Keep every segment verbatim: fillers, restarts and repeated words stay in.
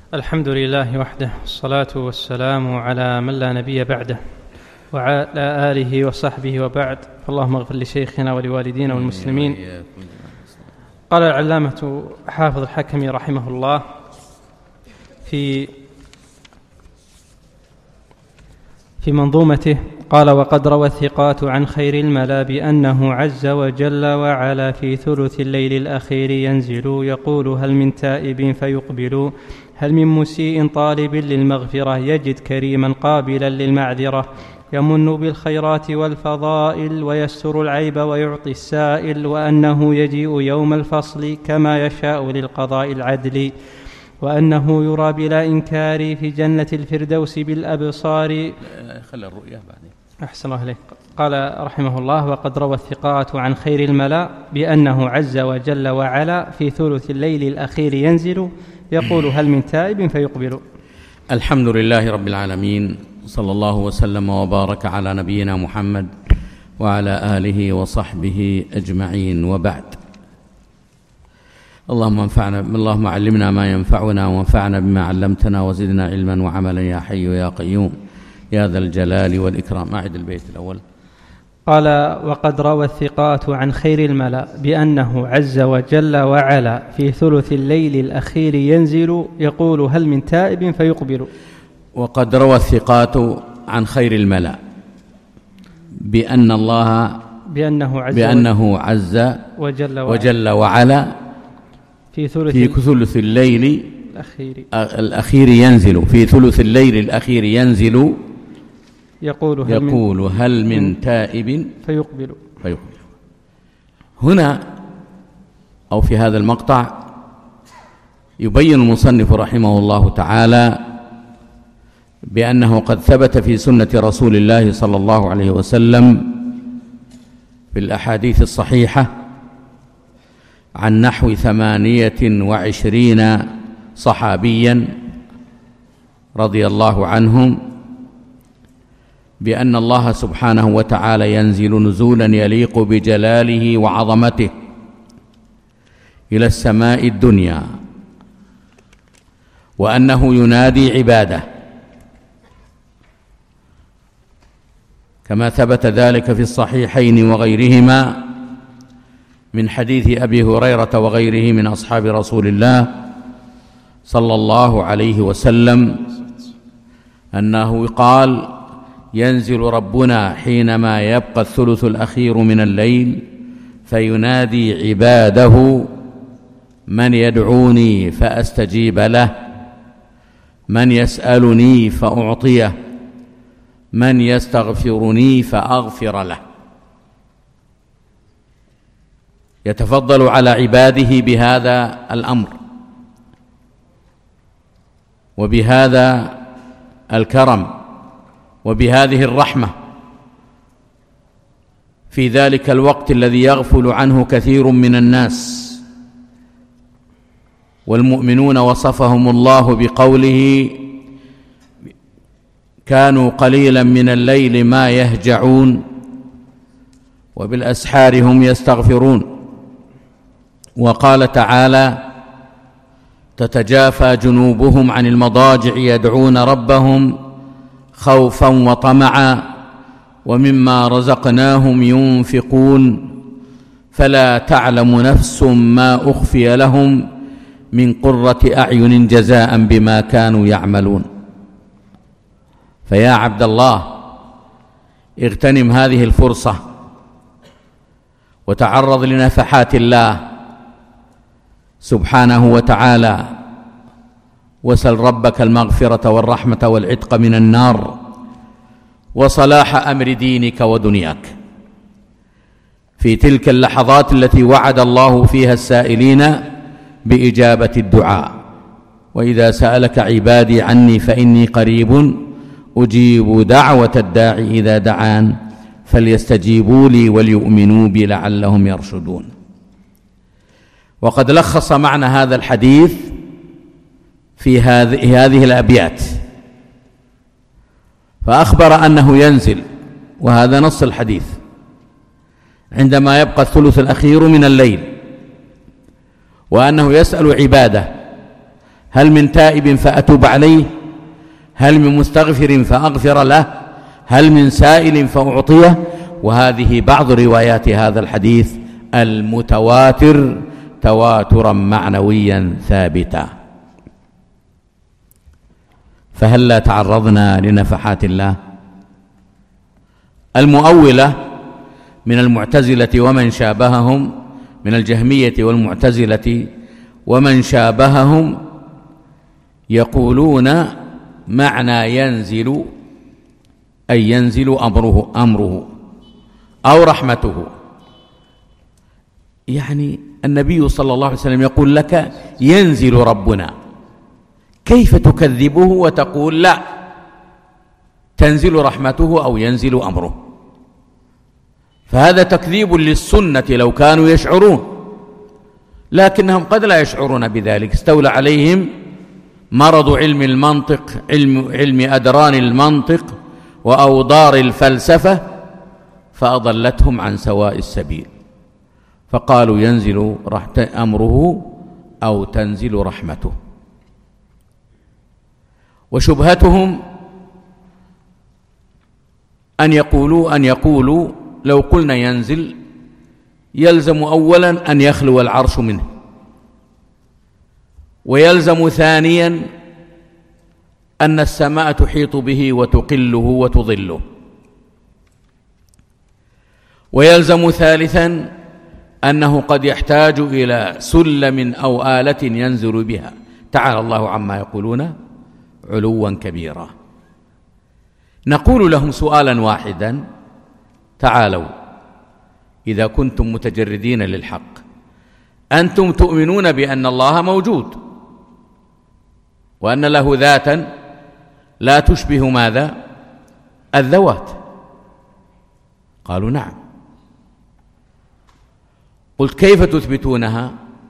الحمد لله وحده، والصلاة والسلام على من لا نبي بعده وعلى آله وصحبه وبعد. اللهم اغفر لشيخنا ولوالدينا والمسلمين. قال العلامة حافظ الحكمي رحمه الله في في منظومته، قال: وقد روى الثقات عن خير الملا بأنه عز وجل وعلا في ثلث الليل الأخير ينزل، يقول: هل من تائب فيقبل، هل من مسيء طالب للمغفرة، يجد كريما قابلا للمعذرة، يمن بالخيرات والفضائل ويستر العيب ويعطي السائل، وأنه يجيء يوم الفصل كما يشاء للقضاء العدل، وأنه يرى بلا إنكار في جنة الفردوس بالأبصار. خلى الرؤيا بعدين. أحسن الله إليك. قال رحمه الله: وقد روى الثقات عن خير الملا بأنه عز وجل وعلا في ثلث الليل الأخير ينزل، يقول: هل من تائب فيقبل. الحمد لله رب العالمين، صلى الله وسلم وبارك على نبينا محمد وعلى آله وصحبه أجمعين، وبعد. اللهم انفعنا اللهم علمنا ما ينفعنا، وانفعنا بما علمتنا، وزدنا علما وعملا يا حي يا قيوم يا ذا الجلال والإكرام. أعد البيت الأول. قال: وقد روى الثقات عن خير الملا بأنه عز وجل وعلا في ثلث الليل الأخير ينزل، يقول: هل من تائب فيقبل. وقد روى الثقات عن خير الملا بأن الله بأنه عز, بأنه عز وجل, وعلا وجل وعلا في ثلث, في ثلث الليل الأخير, الأخير ينزل في ثلث الليل الأخير ينزل يقول: هل, يقول من, هل من تائب فيقبل. فيقبل. هنا أو في هذا المقطع يبين المصنف رحمه الله تعالى بأنه قد ثبت في سنة رسول الله صلى الله عليه وسلم في الأحاديث الصحيحة عن نحو ثمانية وعشرين صحابيا رضي الله عنهم بأن الله سبحانه وتعالى ينزل نزولا يليق بجلاله وعظمته إلى السماء الدنيا، وأنه ينادي عباده، كما ثبت ذلك في الصحيحين وغيرهما من حديث أبي هريرة وغيره من أصحاب رسول الله صلى الله عليه وسلم أنه قال: ينزل ربنا حينما يبقى الثلث الأخير من الليل فينادي عباده: من يدعوني فأستجيب له، من يسألني فأعطيه، من يستغفرني فأغفر له. يتفضل على عباده بهذا الأمر وبهذا الكرم وبهذه الرحمة في ذلك الوقت الذي يغفل عنه كثير من الناس. والمؤمنون وصفهم الله بقوله: كانوا قليلا من الليل ما يهجعون وبالأسحار هم يستغفرون. وقال تعالى: تتجافى جنوبهم عن المضاجع يدعون ربهم خوفا وطمعا ومما رزقناهم ينفقون فلا تعلم نفس ما أخفي لهم من قرة أعين جزاء بما كانوا يعملون. فيا عبد الله، اغتنم هذه الفرصة وتعرض لنفحات الله سبحانه وتعالى، وسل ربك المغفرة والرحمة والعتق من النار وصلاح أمر دينك ودنياك في تلك اللحظات التي وعد الله فيها السائلين بإجابة الدعاء. وإذا سألك عبادي عني فإني قريب أجيب دعوة الداعي إذا دعان فليستجيبوا لي وليؤمنوا بي لعلهم يرشدون. وقد لخص معنى هذا الحديث في هذه الأبيات، فأخبر أنه ينزل، وهذا نص الحديث، عندما يبقى الثلث الأخير من الليل، وأنه يسأل عباده: هل من تائب فأتوب عليه؟ هل من مستغفر فأغفر له؟ هل من سائل فأعطيه؟ وهذه بعض روايات هذا الحديث المتواتر تواترا معنويا ثابتا. فهل لا تعرضنا لنفحات الله؟ المؤولة من المعتزلة ومن شابههم، من الجهمية والمعتزلة ومن شابههم، يقولون معنى ينزل أي ينزل أمره أمره أو رحمته. يعني النبي صلى الله عليه وسلم يقول لك ينزل ربنا، كيف تكذبه وتقول لا تنزل رحمته أو ينزل أمره؟ فهذا تكذيب للسنة لو كانوا يشعرون، لكنهم قد لا يشعرون بذلك. استولى عليهم مرض علم المنطق، علم, علم أدران المنطق وأوضار الفلسفة، فأضلتهم عن سواء السبيل، فقالوا ينزل أمره أو تنزل رحمته. وشبهتهم أن يقولوا أن يقولوا لو قلنا ينزل يلزم أولا أن يخلو العرش منه، ويلزم ثانيا أن السماء تحيط به وتقله وتظله، ويلزم ثالثا أنه قد يحتاج إلى سلم أو آلة ينزل بها. تعالى الله عما يقولون علوا كبيرا. نقول لهم سؤالا واحدا: تعالوا، إذا كنتم متجردين للحق، أنتم تؤمنون بأن الله موجود وأن له ذاتا لا تشبه ماذا؟ الذوات. قالوا نعم. قلت كيف تثبتونها؟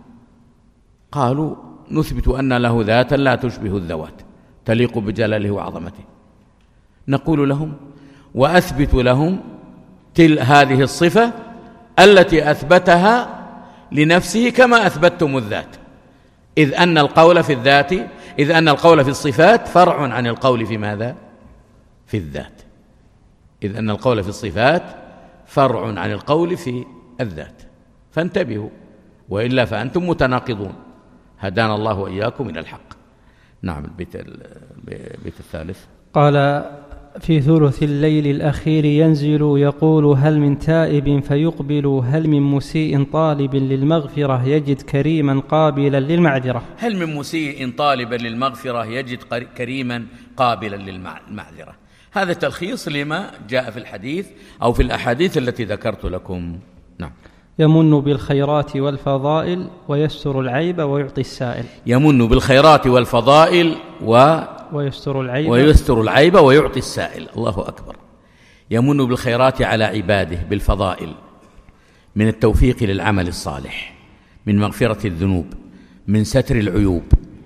قالوا نثبت أن له ذاتا لا تشبه الذوات تليق بجلاله وعظمته. نقول لهم وأثبت لهم تل هذه الصفة التي أثبتها لنفسه كما أثبتتم الذات، إذ أن القول في الذات إذ أن القول في الصفات فرع عن القول في ماذا؟ في الذات. إذ أن القول في الصفات فرع عن القول في الذات، فانتبهوا، وإلا فأنتم متناقضون. هدانا الله وإياكم إلى الحق. نعم. البيت, البيت الثالث قال: في ثلث الليل الأخير ينزل يقول هل من تائب فيقبل، هل من مسيء طالب للمغفرة يجد كريما قابلا للمعذرة. هل من مسيء طالبا للمغفرة يجد كريما قابلا للمعذرة. هذا تلخيص لما جاء في الحديث أو في الأحاديث التي ذكرت لكم. نعم. يمن بالخيرات والفضائل ويستر العيب ويعطي السائل. يمن بالخيرات والفضائل و ويستر العيب ويستر العيب ويعطي السائل. الله أكبر. يمن بالخيرات على عباده بالفضائل، من التوفيق للعمل الصالح، من مغفرة الذنوب، من ستر العيوب.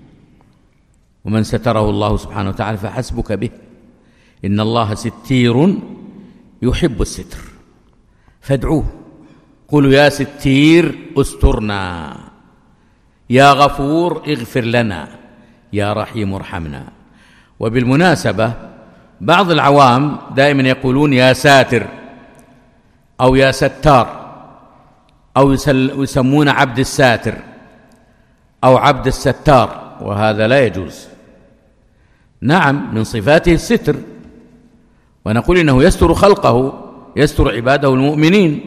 ومن ستره الله سبحانه وتعالى فحسبك به، إن الله ستير يحب الستر، فادعوه. قولوا يا ستير استرنا، يا غفور اغفر لنا، يا رحيم ارحمنا. وبالمناسبة بعض العوام دائما يقولون يا ساتر أو يا ستار، أو يسمون عبد الساتر أو عبد الستار، وهذا لا يجوز. نعم، من صفاته الستر، ونقول إنه يستر خلقه، يستر عباده المؤمنين.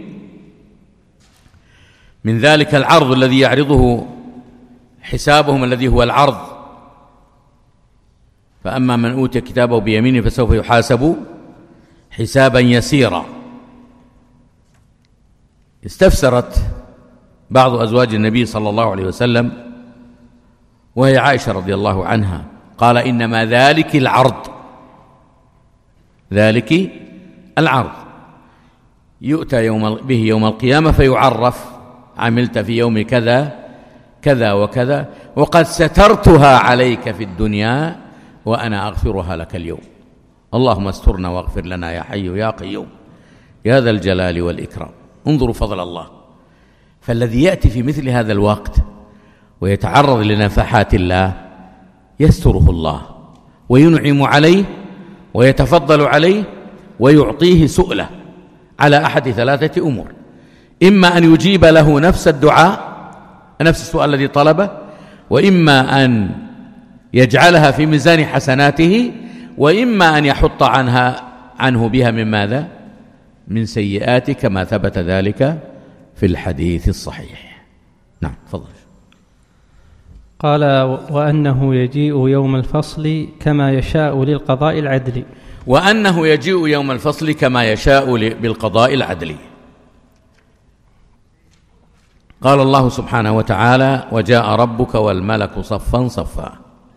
من ذلك العرض الذي يعرضه حسابهم الذي هو العرض: فأما من أوتي كتابه بيمينه فسوف يحاسب حسابا يسيرا. استفسرت بعض أزواج النبي صلى الله عليه وسلم وهي عائشة رضي الله عنها، قال إنما ذلك العرض، ذلك العرض يؤتى يوم به يوم القيامة فيعرف عملت في يوم كذا كذا وكذا، وقد سترتها عليك في الدنيا وأنا أغفرها لك اليوم. اللهم استرنا واغفر لنا يا حي يا قيوم يا ذا الجلال والإكرام. انظروا فضل الله. فالذي يأتي في مثل هذا الوقت ويتعرض لنفحات الله يستره الله وينعم عليه ويتفضل عليه ويعطيه سؤله على أحد ثلاثة أمور: إما أن يجيب له نفس الدعاء، نفس السؤال الذي طلبه، وإما أن يجعلها في ميزان حسناته، وإما أن يحط عنها عنه بها من ماذا؟ من سيئات، كما ثبت ذلك في الحديث الصحيح. نعم، تفضل. قال: وأنه يجيء يوم الفصل كما يشاء للقضاء العدلي. وأنه يجيء يوم الفصل كما يشاء بالقضاء العدلي. قال الله سبحانه وتعالى: وجاء ربك والملك صفا صفا.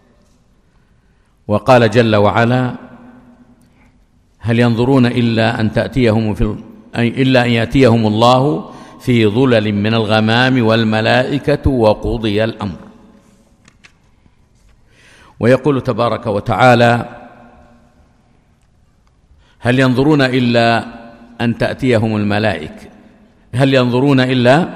وقال جل وعلا: هل ينظرون إلا أن تأتيهم في إلا أن يأتيهم الله في ظلل من الغمام والملائكة وقضي الأمر. ويقول تبارك وتعالى: هل ينظرون إلا أن تأتيهم الملائكة هل ينظرون إلا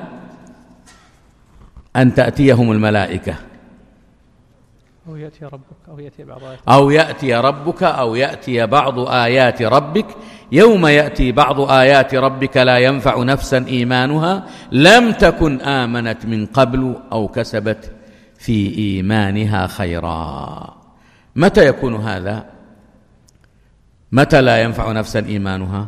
أن تأتيهم الملائكة أو يأتي ربك أو يأتي بعض آيات أو يأتي ربك أو يأتي بعض آيات ربك يوم يأتي بعض آيات ربك لا ينفع نفسا إيمانها لم تكن آمنت من قبل أو كسبت في إيمانها خيرا. متى يكون هذا؟ متى لا ينفع نفسا إيمانها؟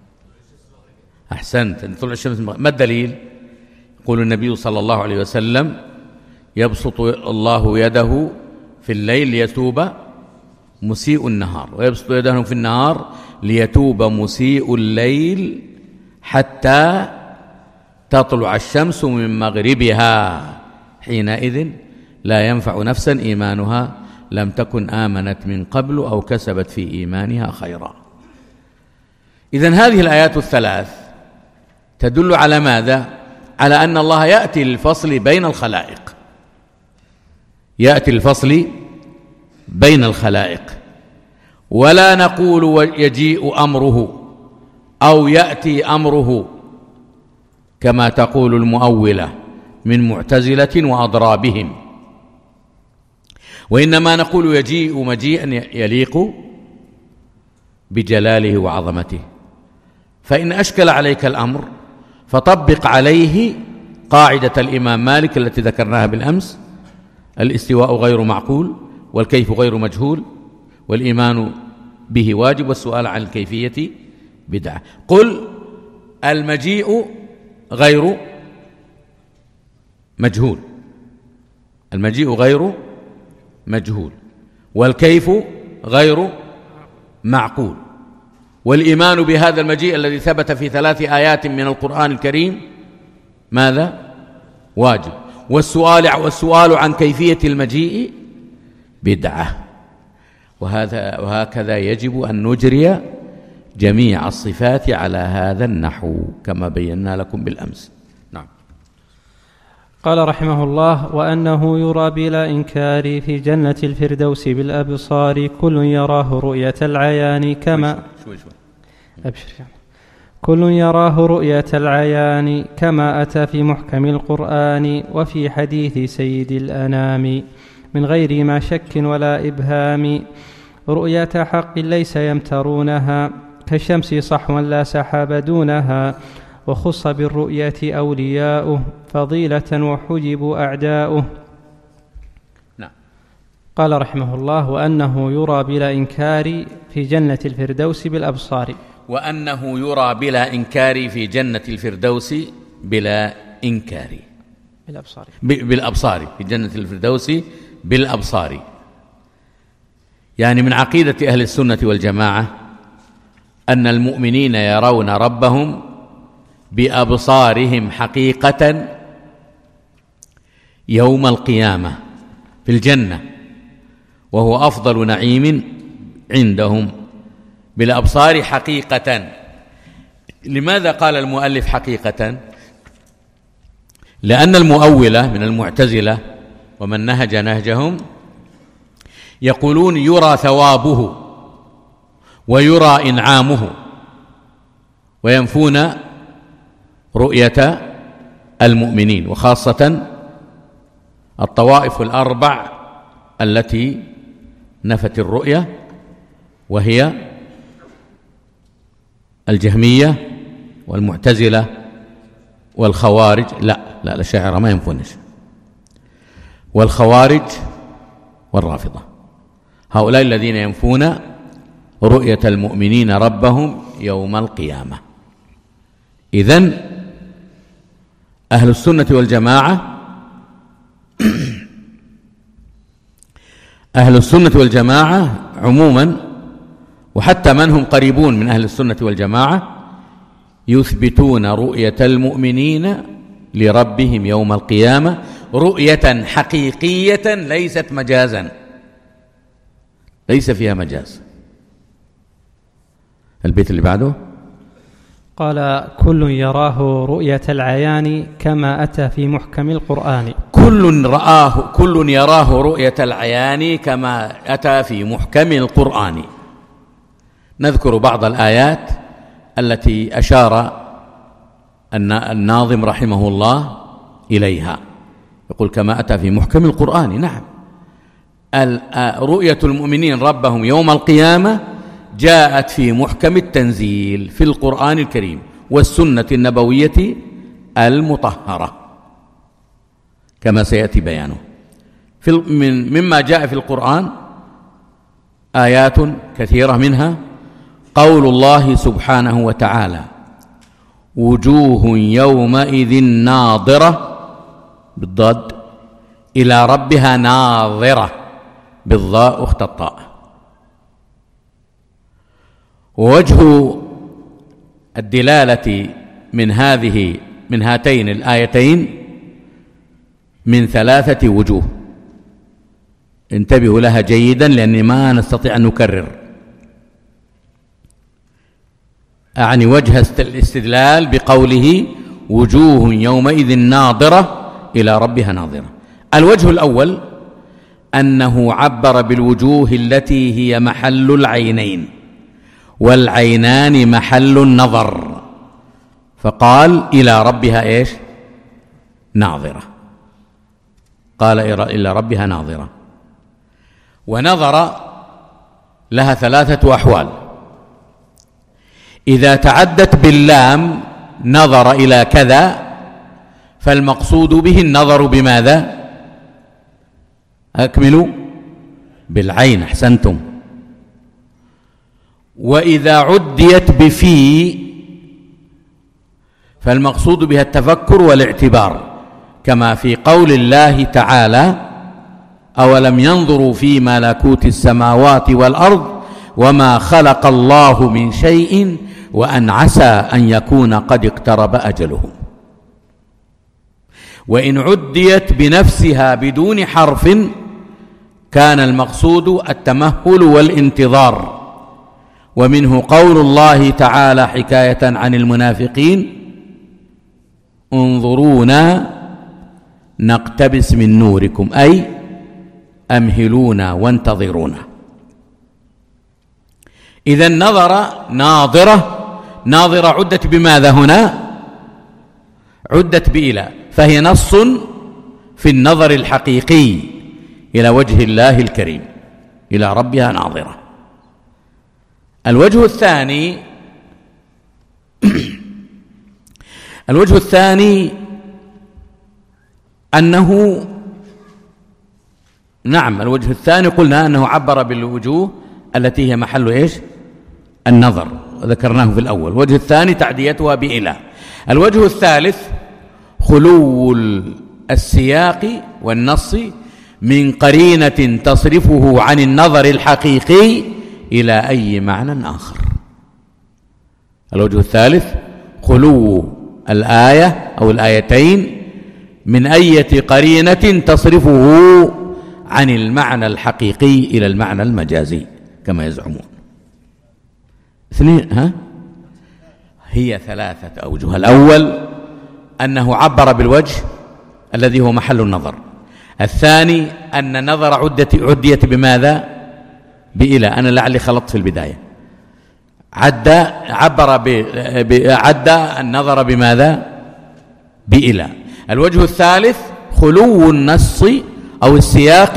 أحسنت، طلع الشمس. ما الدليل؟ يقول النبي صلى الله عليه وسلم: يبسط الله يده في الليل ليتوب مسيء النهار، ويبسط يده في النهار ليتوب مسيء الليل حتى تطلع الشمس من مغربها، حينئذ لا ينفع نفسا إيمانها لم تكن آمنت من قبل أو كسبت في إيمانها خيرا. إذن هذه الآيات الثلاث تدل على ماذا؟ على أن الله يأتي للفصل بين الخلائق، يأتي الفصل بين الخلائق، ولا نقول يجيء أمره أو يأتي أمره كما تقول المؤولة من معتزلة وأضرابهم، وإنما نقول يجيء مجيئا يليق بجلاله وعظمته. فإن أشكل عليك الأمر فطبق عليه قاعدة الإمام مالك التي ذكرناها بالأمس: الاستواء غير معقول، والكيف غير مجهول، والإيمان به واجب، والسؤال عن الكيفية بدعة. قل المجيء غير مجهول، المجيء غير مجهول، والكيف غير معقول، والإيمان بهذا المجيء الذي ثبت في ثلاث آيات من القرآن الكريم ماذا؟ واجب، والسؤال والسؤال عن كيفية المجيء بدعة. وهذا وهكذا يجب أن نجري جميع الصفات على هذا النحو كما بينا لكم بالأمس. نعم. قال رحمه الله: وأنه يرى بلا إنكار في جنة الفردوس بالأبصار كل يراه رؤية العيان كما شوي شوي. أبشر يعني. كل يراه رؤية العيان كما أتى في محكم القرآن وفي حديث سيد الأنام من غير ما شك ولا إبهام، رؤية حق ليس يمترونها كالشمس صحوا لا سحاب دونها، وخص بالرؤية أولياؤه فضيلة وحجبوا أعداؤه. نعم. قال رحمه الله: وأنه يرى بلا إنكار في جنة الفردوس بالأبصار. وأنه يرى بلا إنكار في جنة الفردوس بلا إنكار بالأبصار بالأبصار في جنة الفردوس بالأبصار. يعني من عقيدة أهل السنة والجماعة أن المؤمنين يرون ربهم بأبصارهم حقيقة يوم القيامة في الجنة، وهو أفضل نعيم عندهم، بالأبصار حقيقة. لماذا قال المؤلف حقيقة؟ لأن المؤولة من المعتزلة ومن نهج نهجهم يقولون يرى ثوابه ويرى إنعامه، وينفون رؤية المؤمنين، وخاصة الطوائف الأربع التي نفت الرؤية، وهي الجهمية والمعتزلة والخوارج. لا لا الأشاعرة ما ينفونش، والخوارج والرافضة، هؤلاء الذين ينفون رؤية المؤمنين ربهم يوم القيامة. إذن أهل السنة والجماعة أهل السنة والجماعة عموما، وحتى من هم قريبون من أهل السنة والجماعة، يثبتون رؤية المؤمنين لربهم يوم القيامة رؤية حقيقية ليست مجازا، ليس فيها مجاز. البيت اللي بعده قال: كل يراه رؤية العيان كما أتى في محكم القرآن. كل رآه كل يراه رؤية العيان كما أتى في محكم القرآن. نذكر بعض الآيات التي أشار الناظم رحمه الله إليها. يقول كما أتى في محكم القرآن. نعم، رؤية المؤمنين ربهم يوم القيامة جاءت في محكم التنزيل في القرآن الكريم والسنة النبوية المطهرة كما سيأتي بيانه. في من مما جاء في القرآن آيات كثيرة، منها قول الله سبحانه وتعالى: وجوه يومئذ ناظرة بالضاد إلى ربها ناظرة بالضاء أخت الطاء. ووجه الدلالة من هذه من هاتين الآيتين من ثلاثة وجوه، انتبهوا لها جيدا لأن ما نستطيع أن نكرر. أعني وجه الاستدلال بقوله وجوه يومئذ ناظرة إلى ربها ناظرة. الوجه الأول أنه عبر بالوجوه التي هي محل العينين، والعينان محل النظر، فقال إلى ربها إيش؟ ناظرة. قال إلى ربها ناظرة. ونظر لها ثلاثة أحوال. إذا تعدت باللام نظر إلى كذا فالمقصود به النظر بماذا؟ أكملوا بالعين، أحسنتم. وإذا عديت بفي فالمقصود بها التفكر والاعتبار، كما في قول الله تعالى: أولم ينظروا في ملكوت السماوات والأرض وما خلق الله من شيء وأن عسى أن يكون قد اقترب أجلهم. وإن عديت بنفسها بدون حرف كان المقصود التمهل والانتظار. ومنه قول الله تعالى حكاية عن المنافقين: انظرونا نقتبس من نوركم، أي أمهلونا وانتظرونا. إذن نظر ناظرة، ناظرة عدت بماذا هنا؟ عدت بإلى، فهي نص في النظر الحقيقي إلى وجه الله الكريم، إلى ربها ناظرة. الوجه الثاني الوجه الثاني أنه نعم الوجه الثاني قلنا أنه عبر بالوجوه التي هي محل إيش؟ النظر، ذكرناه في الأول. الوجه الثاني تعديتها بإلى. الوجه الثالث خلو السياق والنص من قرينة تصرفه عن النظر الحقيقي إلى أي معنى آخر. الوجه الثالث خلو الآية أو الآيتين من أي قرينة تصرفه عن المعنى الحقيقي إلى المعنى المجازي كما يزعمون. اثنين ها هي ثلاثة أوجه. الأول أنه عبر بالوجه الذي هو محل النظر. الثاني أن النظر عدت عديت بماذا؟ بإلى. أنا لعلي خلطت في البداية. عد عبر ب عد النظر بماذا؟ بإلى. الوجه الثالث خلو النص أو السياق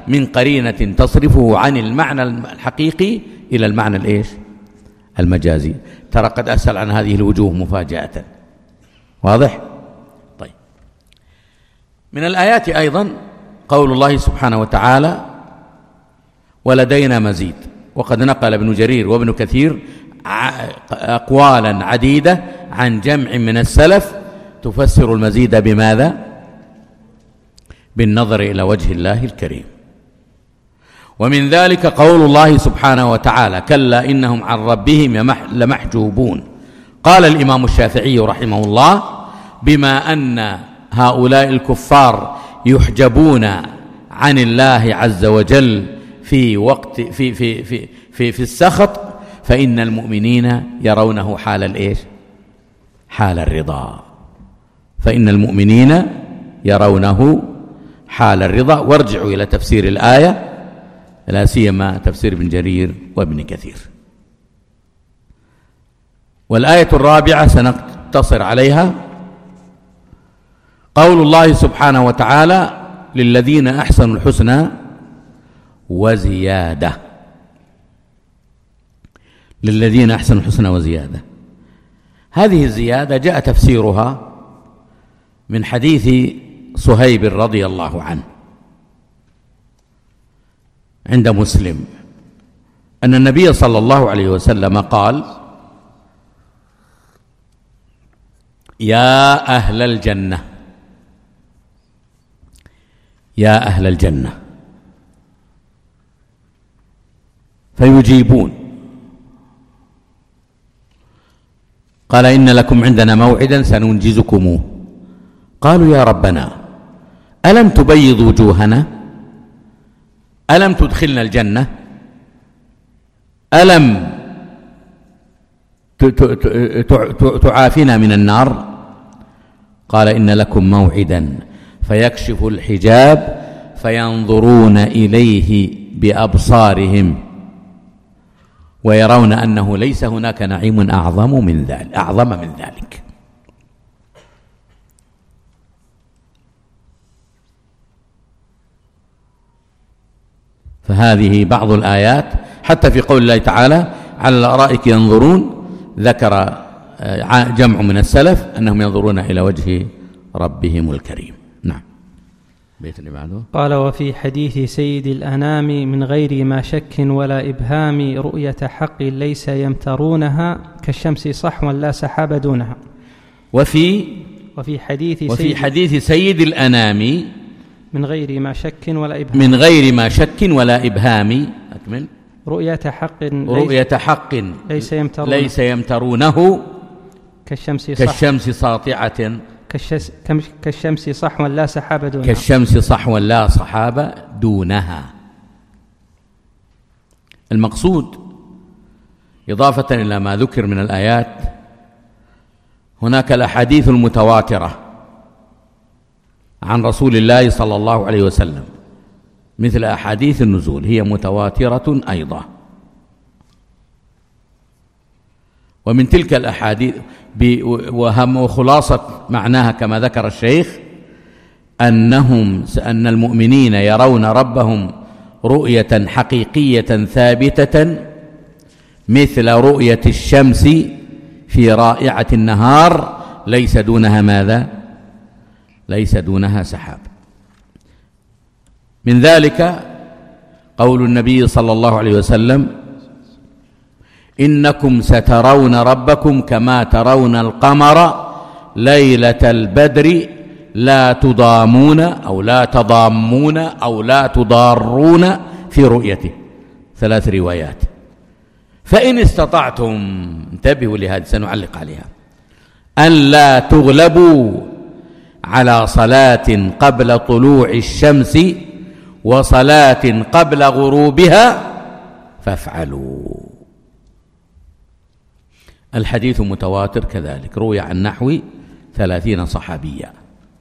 من قرينة تصرفه عن المعنى الحقيقي إلى المعنى الإيش؟ المجازي. ترى قد أسأل عن هذه الوجوه مفاجأة. واضح؟ طيب، من الآيات أيضا قول الله سبحانه وتعالى: ولدينا مزيد. وقد نقل ابن جرير وابن كثير أقوالا عديدة عن جمع من السلف تفسر المزيد بماذا؟ بالنظر إلى وجه الله الكريم. ومن ذلك قول الله سبحانه وتعالى: كلا إنهم عن ربهم لمحجوبون. قال الإمام الشافعي رحمه الله: بما أن هؤلاء الكفار يحجبون عن الله عز وجل في وقت في في في في, في السخط، فإن المؤمنين يرونه حال الإيش؟ حال الرضا. فإن المؤمنين يرونه حال الرضا. وارجعوا إلى تفسير الآية، لا سيما تفسير ابن جرير وابن كثير. والآية الرابعة سنقتصر عليها، قول الله سبحانه وتعالى: للذين أحسنوا الحسنى وزيادة. للذين أحسنوا الحسنى وزيادة، هذه الزيادة جاء تفسيرها من حديث صهيب رضي الله عنه عند مسلم أن النبي صلى الله عليه وسلم قال: يا أهل الجنة، يا أهل الجنة، فيجيبون. قال: إن لكم عندنا موعدا سننجزكموه. قالوا: يا ربنا، ألم تبيض وجوهنا؟ ألم تدخلنا الجنة؟ ألم تعافنا من النار؟ قال: إن لكم موعدا فيكشف الحجاب فينظرون إليه بأبصارهم ويرون أنه ليس هناك نعيم أعظم من ذلك أعظم من ذلك. فهذه بعض الآيات. حتى في قول الله تعالى: على الأرائك ينظرون، ذكر جمع من السلف أنهم ينظرون إلى وجه ربهم الكريم. نعم. بيت اللي بعده. قال: وفي حديث سيد الأنام: من غير ما شك ولا إبهام، رؤية حق ليس يمترونها، كالشمس صحوا لا سحاب دونها. وفي وفي حديث وفي سيد حديث سيد الأنام: من غير ما شك ولا إبهام. من غير ما شك ولا إبهام. أكمل. رؤية حق رؤية حق ليس يمترونه, ليس يمترونه كالشمس, كالشمس ساطعة كالشمس صحوا لا سحاب دونها. كالشمس صحوا لا سحاب دونها. المقصود إضافة إلى ما ذكر من الآيات، هناك الأحاديث المتواترة عن رسول الله صلى الله عليه وسلم، مثل أحاديث النزول، هي متواترة أيضا. ومن تلك الأحاديث وهم وخلاصة معناها كما ذكر الشيخ أنهم أن المؤمنين يرون ربهم رؤية حقيقية ثابتة مثل رؤية الشمس في رائعة النهار، ليس دونها ماذا؟ ليس دونها سحاب. من ذلك قول النبي صلى الله عليه وسلم: إنكم سترون ربكم كما ترون القمر ليلة البدر لا تضامون أو لا تضامون أو لا تضارون في رؤيته. ثلاث روايات. فإن استطعتم، انتبهوا لهذه سنعلق عليها، أن لا تغلبوا على صلاة قبل طلوع الشمس وصلاة قبل غروبها فافعلوا. الحديث متواتر كذلك، روي عن نحو ثلاثين صحابيا.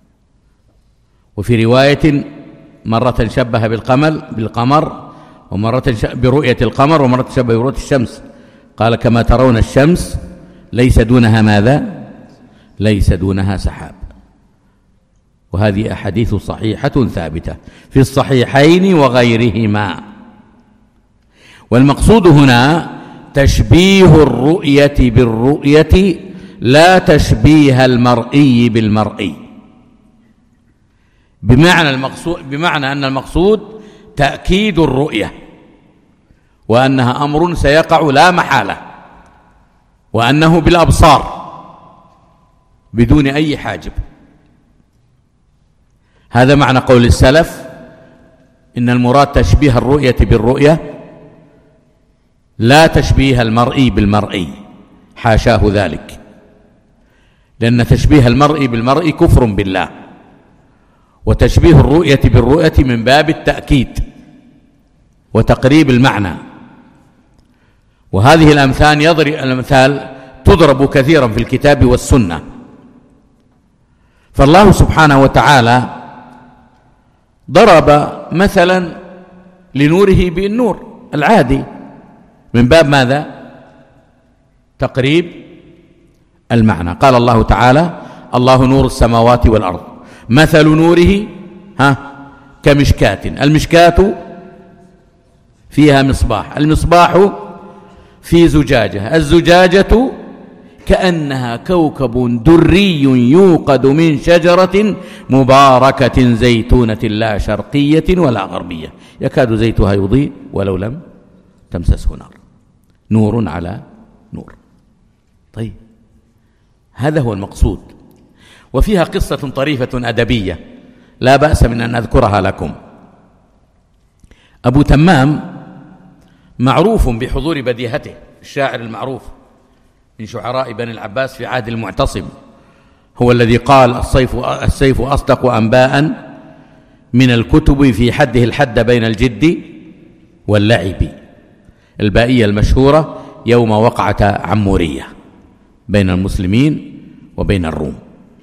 وفي رواية مرة شبه بالقمر بالقمر ومرة برؤية القمر ومرة شبه برؤية الشمس. قال: كما ترون الشمس ليس دونها ماذا؟ ليس دونها سحاب. وهذه أحاديث صحيحة ثابتة في الصحيحين وغيرهما. والمقصود هنا تشبيه الرؤية بالرؤية لا تشبيه المرئي بالمرئي، بمعنى المقصود بمعنى أن المقصود تأكيد الرؤية، وأنها أمر سيقع لا محالة، وأنه بالأبصار بدون أي حاجب. هذا معنى قول السلف إن المراد تشبيه الرؤية بالرؤية لا تشبيه المرئي بالمرئي، حاشاه ذلك، لأن تشبيه المرئي بالمرئي كفر بالله، وتشبيه الرؤية بالرؤية من باب التأكيد وتقريب المعنى. وهذه الأمثال يضرب الأمثال تضرب كثيرا في الكتاب والسنة. فالله سبحانه وتعالى ضرب مثلا لنوره بالنور العادي من باب ماذا؟ تقريب المعنى. قال الله تعالى: الله نور السماوات والأرض مثل نوره ها كمشكاة، المشكاة فيها مصباح، المصباح في زجاجة، الزجاجة كأنها كوكب دري يوقد من شجرة مباركة زيتونة لا شرقية ولا غربية يكاد زيتها يضيء ولو لم تمسسه نار، نور على نور. طيب، هذا هو المقصود. وفيها قصة طريفة أدبية لا بأس من أن أذكرها لكم. أبو تمام معروف بحضور بديهته، الشاعر المعروف من شعراء بني العباس في عهد المعتصم، هو الذي قال: السيف السيف أصدق أنباء من الكتب في حده الحد بين الجد واللعب. البائية المشهورة يوم وقعة عمورية بين المسلمين وبين الروم.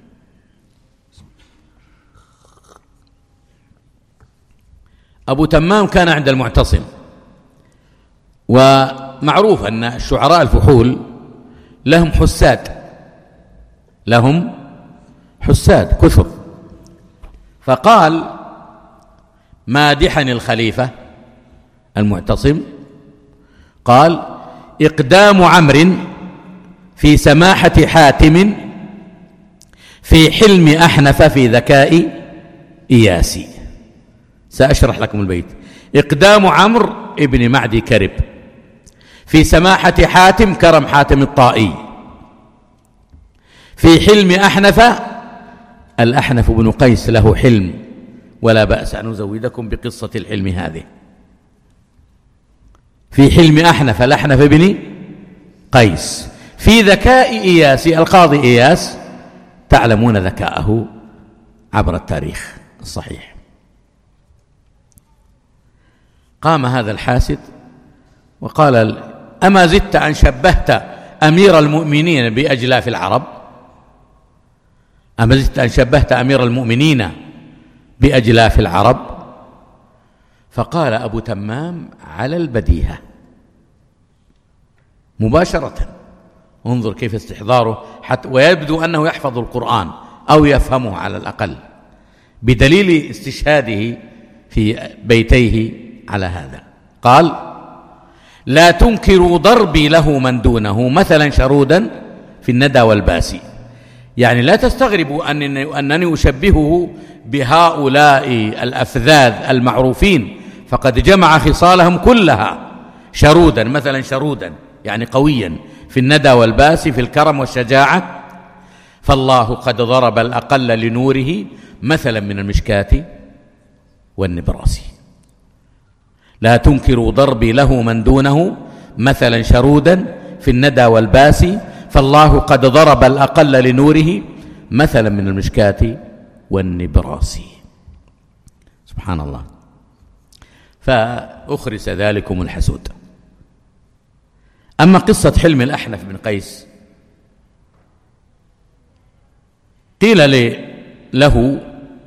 أبو تمام كان عند المعتصم، ومعروف أن الشعراء الفحول لهم حساد، لهم حساد كثر. فقال مادحا الخليفة المعتصم، قال: إقدام عمرو في سماحة حاتم، في حلم أحنف، في ذكاء إياسي. سأشرح لكم البيت. إقدام عمرو ابن معدي كرب في سماحة حاتم، كرم حاتم الطائي، في حلم أحنف. الأحنف بن قيس له حلم، ولا بأس أن أزودكم بقصة الحلم هذه. في حلم أحنف، الأحنف بن قيس، في ذكاء إياس، القاضي إياس تعلمون ذكاءه عبر التاريخ الصحيح. قام هذا الحاسد وقال: أما زدت أن شبهت أمير المؤمنين بأجلاف العرب؟ أما زدت أن شبهت أمير المؤمنين بأجلاف العرب؟ فقال أبو تمام: على البديهة مباشرة. انظر كيف استحضاره، حتى ويبدو أنه يحفظ القرآن أو يفهمه على الأقل، بدليل استشهاده في بيتيه على هذا. قال: لا تنكروا ضربي له من دونه مثلا شرودا في الندى والباسي. يعني لا تستغربوا أنني, أنني أشبهه بهؤلاء الأفذاذ المعروفين، فقد جمع خصالهم كلها. شرودا مثلا، شرودا يعني قويا في الندى والباسي، في الكرم والشجاعة. فالله قد ضرب الأقل لنوره مثلا من المشكاة والنبراس. لا تنكروا ضربي له من دونه مثلا شرودا في الندى والباسي، فالله قد ضرب الأقل لنوره مثلا من المشكاة والنبراس. سبحان الله. فأخرس ذلكم الحسود. أما قصة حلم الأحنف بن قيس، قيل له: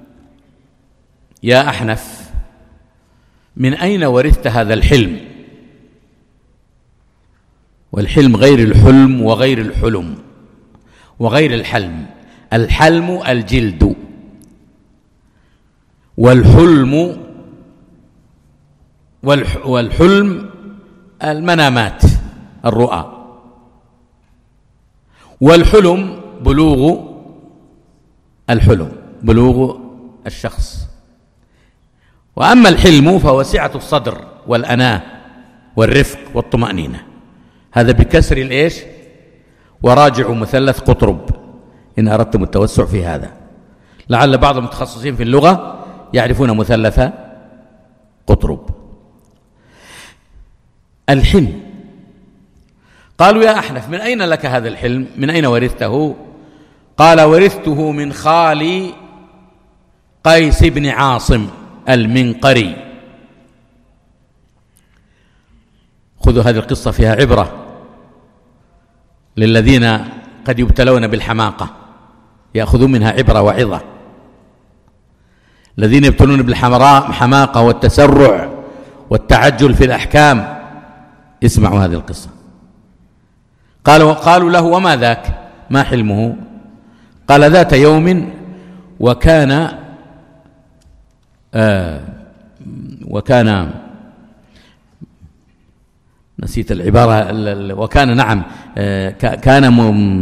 يا أحنف، من أين ورثت هذا الحلم؟ والحلم غير الحلم وغير الحلم وغير الحلم. الحلم الجلد، والحلم والحلم المنامات الرؤى، والحلم بلوغ الحلم بلوغ الشخص. وأما الحلم فهو سعة الصدر والأناة والرفق والطمأنينة، هذا بكسر الإيش وراجعوا مثلث قطرب إن أردتم التوسع في هذا. لعل بعض المتخصصين في اللغة يعرفون مثلث قطرب. الحلم، قالوا يا أحنف من أين لك هذا الحلم؟ من أين ورثته؟ قال ورثته من خالي قيس بن عاصم المنقري. خذوا هذه القصة فيها عبرة للذين قد يبتلون بالحماقة، يأخذون منها عبرة وعظة. الذين يبتلون بالحماقة والتسرع والتعجل في الأحكام اسمعوا هذه القصة. قالوا, قالوا له وما ذاك؟ ما حلمه؟ قال ذات يوم وكان آه وكان نسيت العبارة، وكان نعم آه كان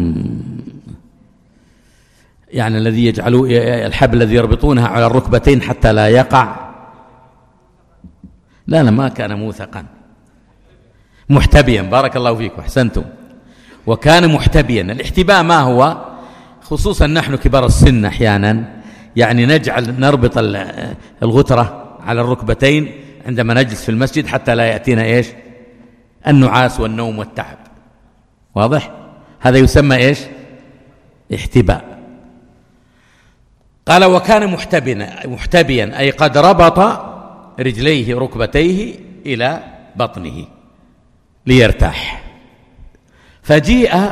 يعني الذي يجعلوا الحبل الذي يربطونها على الركبتين حتى لا يقع، لا لا ما كان موثقا، محتبيا، بارك الله فيكم أحسنتم، وكان محتبيا. الاحتباء ما هو؟ خصوصا نحن كبار السن أحيانا يعني نجعل نربط الغترة على الركبتين عندما نجلس في المسجد حتى لا يأتينا إيش؟ النعاس والنوم والتعب. واضح؟ هذا يسمى إيش؟ احتباء. قال وكان محتبيا محتبيا أي قد ربط رجليه ركبتيه إلى بطنه ليرتاح، فجيء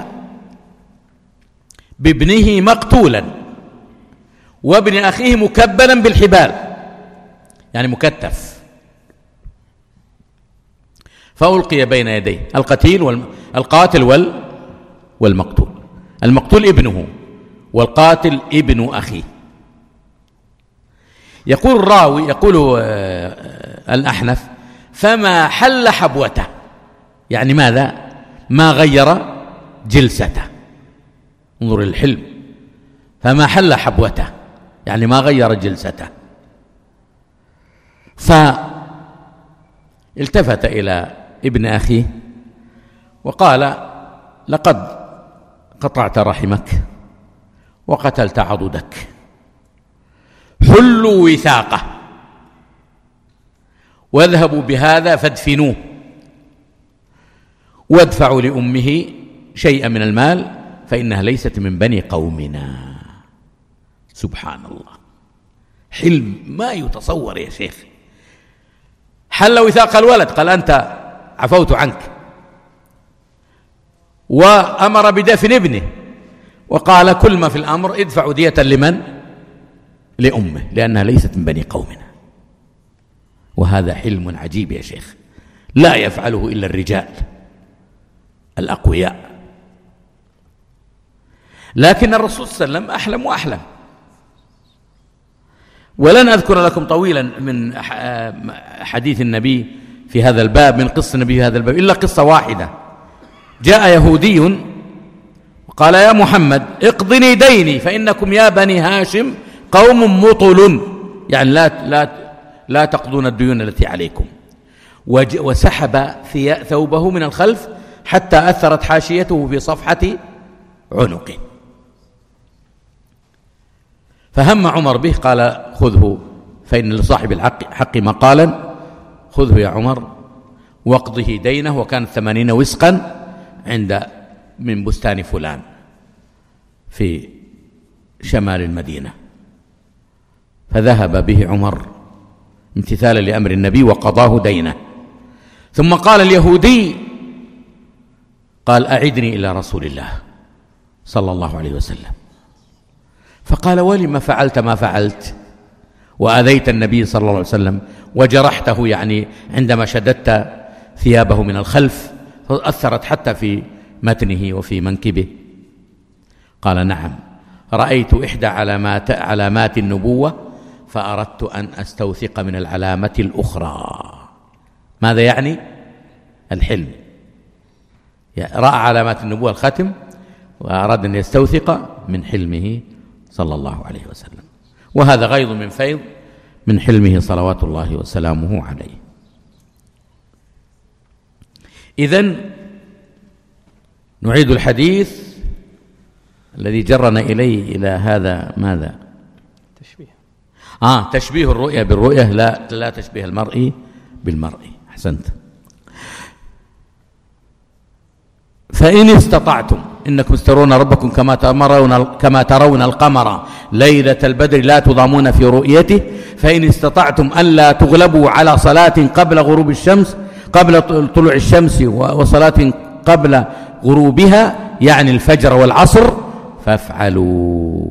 بابنه مقتولا وابن أخيه مكبلا بالحبال يعني مكتف، فألقي بين يديه القتيل والقاتل وال والمقتول. المقتول ابنه والقاتل ابن أخيه. يقول الراوي يقول الأحنف فما حل حبوته، يعني ماذا؟ ما غير جلسته. انظر الحلم، فما حل حبوته يعني ما غير جلسته. فالتفت إلى ابن أخيه وقال لقد قطعت رحمك وقتلت عضدك، حلوا وثاقه واذهبوا بهذا فادفنوه وادفعوا لأمه شيئا من المال فإنها ليست من بني قومنا. سبحان الله، حلم ما يتصور يا شيخ. حل وثاق الولد، قال أنت عفوت عنك، وأمر بدفن ابنه، وقال كل ما في الأمر ادفعوا دية لمن؟ لأمه لأنها ليست من بني قومنا. وهذا حلم عجيب يا شيخ لا يفعله إلا الرجال الأقوياء. لكن الرسول صلى الله عليه وسلم أحلم وأحلم. ولن أذكر لكم طويلا من حديث النبي في هذا الباب، من قصة النبي في هذا الباب، إلا قصة واحدة. جاء يهودي وقال يا محمد اقضني ديني فإنكم يا بني هاشم قوم مطل، يعني لا, لا, لا تقضون الديون التي عليكم. وسحب ثوبه من الخلف حتى أثرت حاشيته في صفحة عنقه، فهم عمر به قال خذه فإن لصاحب الحق حق مقالا، خذه يا عمر واقضه دينه، وكان ثمانين وسقا عند من بستان فلان في شمال المدينة. فذهب به عمر امتثالا لأمر النبي وقضاه دينه. ثم قال اليهودي قال أعدني إلى رسول الله صلى الله عليه وسلم. فقال ولما فعلت ما فعلت وأذيت النبي صلى الله عليه وسلم وجرحته، يعني عندما شددت ثيابه من الخلف فأثرت حتى في متنه وفي منكبه. قال نعم، رأيت إحدى علامات, علامات النبوة فأردت أن أستوثق من العلامة الأخرى. ماذا يعني؟ الحلم. رأى علامات النبوة الختم وأراد أن يستوثق من حلمه صلى الله عليه وسلم، وهذا غيض من فيض من حلمه صلوات الله وسلامه عليه. إذن نعيد الحديث الذي جرنا إليه إلى هذا. ماذا؟ تشبيه. آه تشبيه الرؤية بالرؤية، لا لا تشبيه المرء بالمرء. أحسنت. فإن استطعتم إنكم ترون ربكم كما ترون كما ترون القمر ليلة البدر لا تضامون في رؤيته، فإن استطعتم ألا تغلبوا على صلاة قبل غروب الشمس قبل طلوع الشمس وصلاة قبل غروبها، يعني الفجر والعصر، فافعلوا.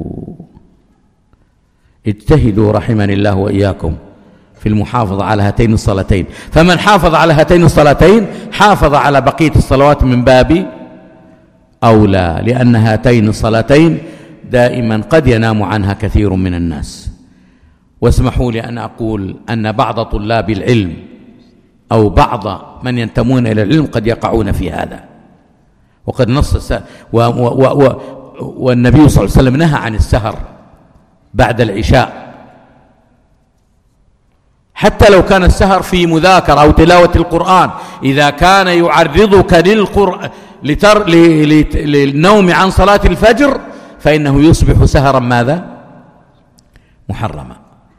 اجتهدوا رحمني الله وإياكم في المحافظة على هاتين الصلاتين، فمن حافظ على هاتين الصلاتين حافظ على بقية الصلوات من باب أولى، لأن هاتين الصلاتين دائما قد ينام عنها كثير من الناس. واسمحوا لي أن أقول أن بعض طلاب العلم أو بعض من ينتمون إلى العلم قد يقعون في هذا، وقد نص و و و و والنبي صلى الله عليه وسلم نهى عن السهر بعد العشاء، حتى لو كان السهر في مذاكرة أو تلاوة القرآن، إذا كان يعرضك للقرآن لتر... للنوم عن صلاة الفجر فإنه يصبح سهرا ماذا؟ محرما.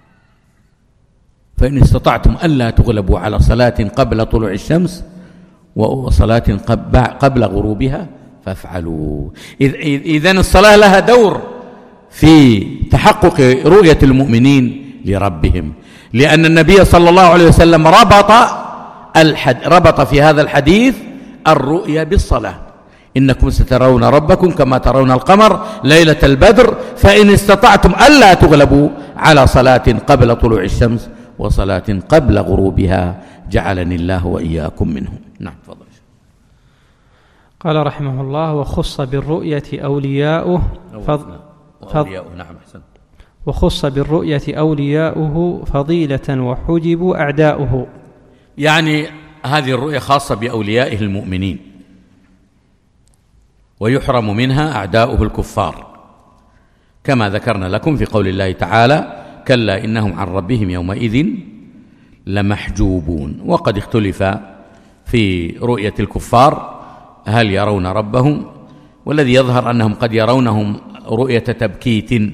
فإن استطعتم ألا تغلبوا على صلاة قبل طلوع الشمس وصلاة قبل غروبها فافعلوا. إذن الصلاة لها دور في تحقق رؤية المؤمنين لربهم، لأن النبي صلى الله عليه وسلم ربط الحد ربط في هذا الحديث الرؤيا بالصلاة. إنكم سترون ربكم كما ترون القمر ليلة البدر، فإن استطعتم ألا تغلبوا على صلاة قبل طلوع الشمس وصلاة قبل غروبها جعلني الله وإياكم منهم. نعم تفضل. قال رحمه الله: وخص بالرؤية أولياؤه فض... فض... نعم أحسن. وخص بالرؤية أولياؤه فضيلة وحجبوا أعداؤه. يعني هذه الرؤية خاصة بأوليائه المؤمنين، ويحرم منها أعداؤه الكفار، كما ذكرنا لكم في قول الله تعالى: كلا إنهم عن ربهم يومئذ لمحجوبون. وقد اختلف في رؤية الكفار هل يرون ربهم، والذي يظهر أنهم قد يرونهم رؤية تبكيت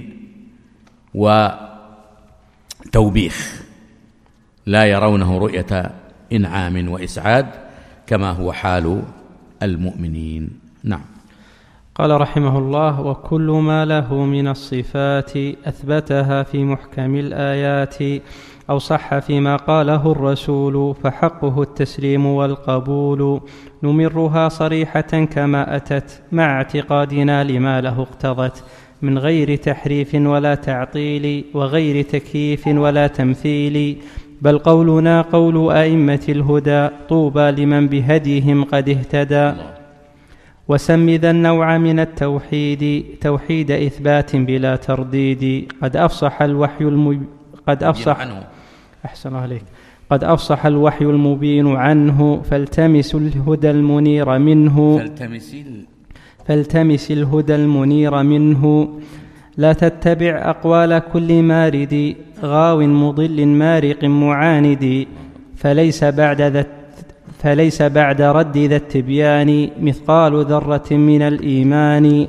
وتوبيخ، لا يرونه رؤية إنعام وإسعاد كما هو حال المؤمنين. نعم. قال رحمه الله: وكل ما له من الصفات أثبتها في محكم الآيات أو صح فيما قاله الرسول فحقه التسليم والقبول، نمرها صريحة كما أتت مع اعتقادنا لما له اقتضت، من غير تحريف ولا تعطيل وغير تكييف ولا تمثيل، بل قولنا قول أئمة الهدى، طوبى لمن بهديهم قد اهتدى. وسم ذا النوع من التوحيد توحيد إثبات بلا ترديد، قد أفصح الوحي الم... قد أفصح أحسن عليك قد أفصح الوحي المبين عنه، فالتمس الهدى المنير منه فالتمس, فالتمس الهدى المنير منه، لا تتبع أقوال كل مارد، غاو مضل مارق معاند، فليس بعد ذا فليس بعد رد ذا التبيان مثقال ذرة من الإيمان.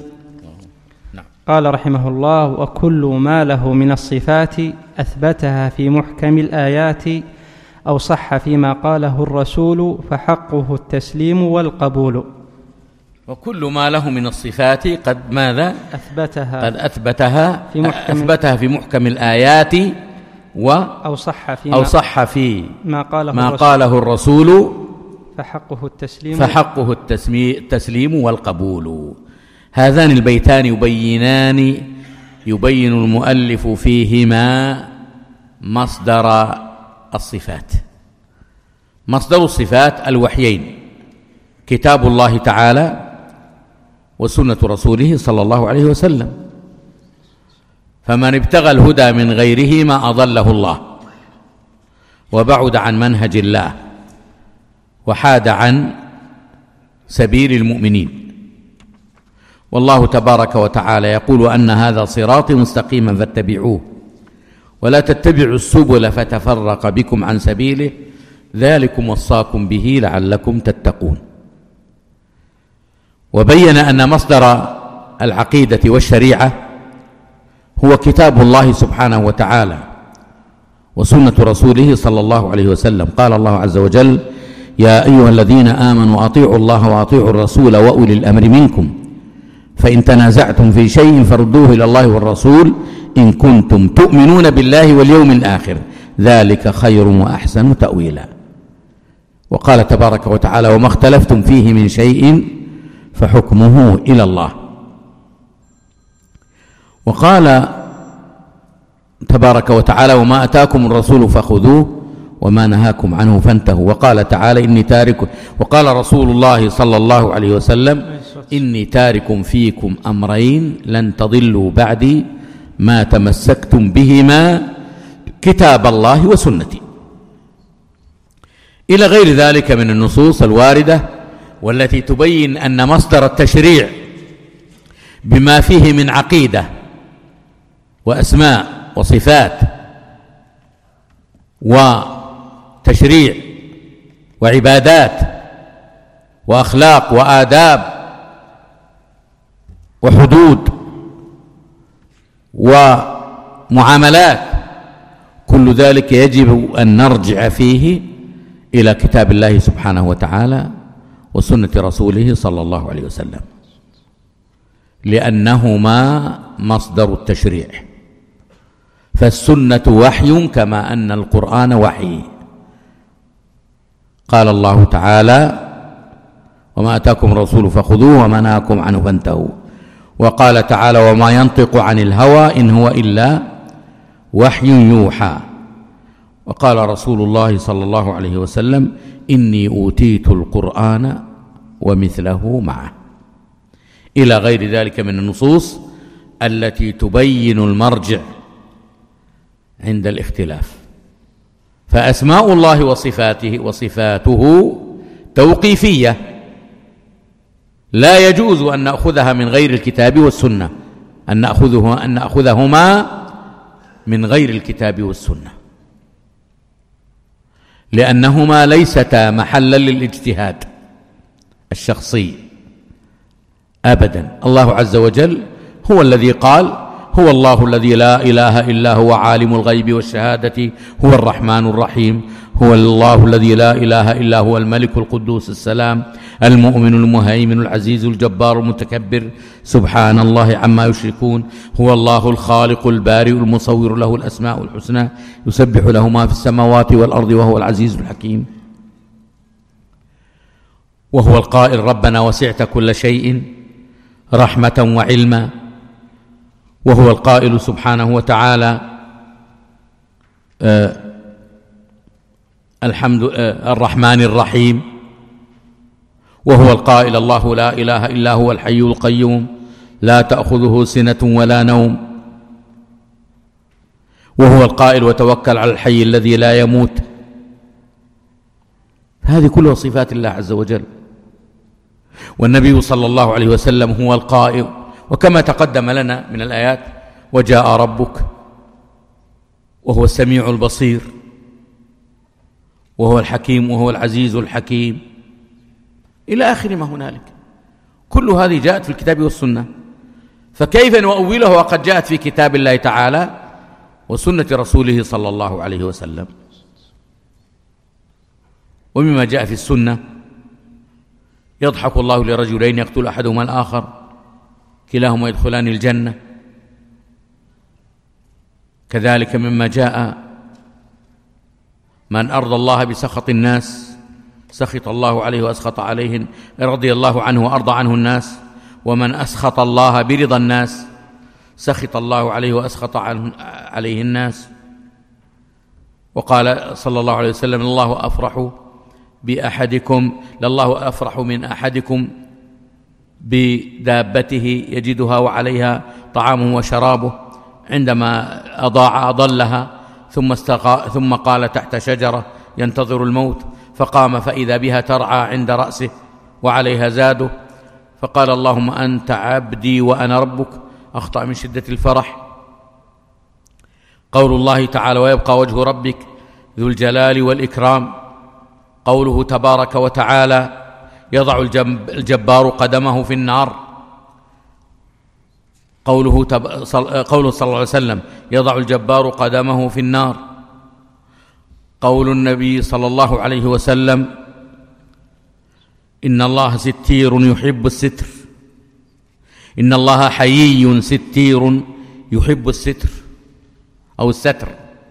قال رحمه الله: وكل ما له من الصفات أثبتها في محكم الآيات أو صح فيما قاله الرسول فحقه التسليم والقبول. وكل ما له من الصفات قد ماذا؟ أثبتها قد أثبتها في محكم, أثبتها في محكم الآيات و أو صح فيما أو صح في ما قاله ما الرسول, قاله الرسول فحقه التسليم فحقه التسليم والقبول. هذان البيتان يبينان يبين المؤلف فيهما مصدر الصفات. مصدر الصفات الوحيين، كتاب الله تعالى وسنة رسوله صلى الله عليه وسلم. فمن ابتغى الهدى من غيره ما أضله الله وبعد عن منهج الله وحاد عن سبيل المؤمنين. والله تبارك وتعالى يقول أن هذا صراطي مستقيما فاتبعوه ولا تتبعوا السبل فتفرق بكم عن سبيله ذلكم وصاكم به لعلكم تتقون. وبين أن مصدر العقيدة والشريعة هو كتاب الله سبحانه وتعالى وسنة رسوله صلى الله عليه وسلم. قال الله عز وجل: يا أيها الذين آمنوا أطيعوا الله وأطيعوا الرسول وأولي الأمر منكم فإن تنازعتم في شيء فردوه إلى الله والرسول إن كنتم تؤمنون بالله واليوم الآخر ذلك خير وأحسن تأويلا. وقال تبارك وتعالى: وما اختلفتم فيه من شيء فحكمه إلى الله. وقال تبارك وتعالى: وما أتاكم الرسول فخذوه وما نهاكم عنه فانتهوا. وقال تعالى: إني تارك وقال رسول الله صلى الله عليه وسلم: إني تارك فيكم أمرين لن تضلوا بعدي ما تمسكتم بهما كتاب الله وسنتي، إلى غير ذلك من النصوص الواردة والتي تبين أن مصدر التشريع بما فيه من عقيدة وأسماء وصفات وتشريع وعبادات وأخلاق وآداب وحدود ومعاملات، كل ذلك يجب أن نرجع فيه إلى كتاب الله سبحانه وتعالى وسنة رسوله صلى الله عليه وسلم، لأنهما مصدر التشريع. فالسنة وحي كما أن القرآن وحي. قال الله تعالى: وما أتاكم الرسول فخذوه وما نهاكم عنه فانتهوا. وقال تعالى: وما ينطق عن الهوى إن هو إلا وحي يوحى. وقال رسول الله صلى الله عليه وسلم: إني أوتيت القرآن ومثله معه، إلى غير ذلك من النصوص التي تبين المرجع عند الاختلاف. فأسماء الله وصفاته وصفاته توقيفية، لا يجوز أن نأخذها من غير الكتاب والسنة، أن نأخذها أن نأخذهما من غير الكتاب والسنة، لأنهما ليستا محلا للاجتهاد الشخصي أبدا. الله عز وجل هو الذي قال: هو الله الذي لا إله إلا هو عالم الغيب والشهادة هو الرحمن الرحيم. هو الله الذي لا إله إلا هو الملك القدوس السلام المؤمن المهيمن العزيز الجبار المتكبر سبحان الله عما يشركون. هو الله الخالق البارئ المصور له الأسماء الحسنى يسبح له ما في السماوات والأرض وهو العزيز الحكيم. وهو القائل: ربنا وسعت كل شيء رحمة وعلما. وهو القائل سبحانه وتعالى: آه الحمد آه الرحمن الرحيم. وهو القائل: الله لا إله إلا هو الحي القيوم لا تأخذه سنة ولا نوم. وهو القائل: وتوكل على الحي الذي لا يموت. هذه كلها صفات الله عز وجل. والنبي صلى الله عليه وسلم هو القائل، وكما تقدم لنا من الآيات: وجاء ربك وهو السميع البصير وهو الحكيم وهو العزيز الحكيم، إلى آخر ما هنالك. كل هذه جاءت في الكتاب والسنة، فكيف نؤوله وقد جاءت في كتاب الله تعالى وسنة رسوله صلى الله عليه وسلم؟ ومما جاء في السنة: يضحك الله لرجلين يقتل أحدهما الآخر كلاهما يدخلان الجنة. كذلك مما جاء: من أرضى الله بسخط الناس سخط الله عليه وأسخط عليه، رضي الله عنه وأرضى عنه الناس. ومن أسخط الله برضا الناس سخط الله عليه وأسخط عليه الناس. وقال صلى الله عليه وسلم: الله أفرح بأحدكم لله أفرح من أحدكم بدابته يجدها وعليها طعامه وشرابه عندما أضاع أضلها، ثم, استقى ثم قال تحت شجرة ينتظر الموت، فقام فإذا بها ترعى عند رأسه وعليها زاده، فقال اللهم أنت عبدي وأنا ربك، أخطأ من شدة الفرح. قول الله تعالى ويبقى وجه ربك ذو الجلال والإكرام. قوله تبارك وتعالى يضع الجبار قدمه في النار. قوله, تب... قوله صلى الله عليه وسلم يضع الجبار قدمه في النار. قول النبي صلى الله عليه وسلم إن الله ستير يحب الستر، إن الله حيي ستير يحب الستر أو الستر.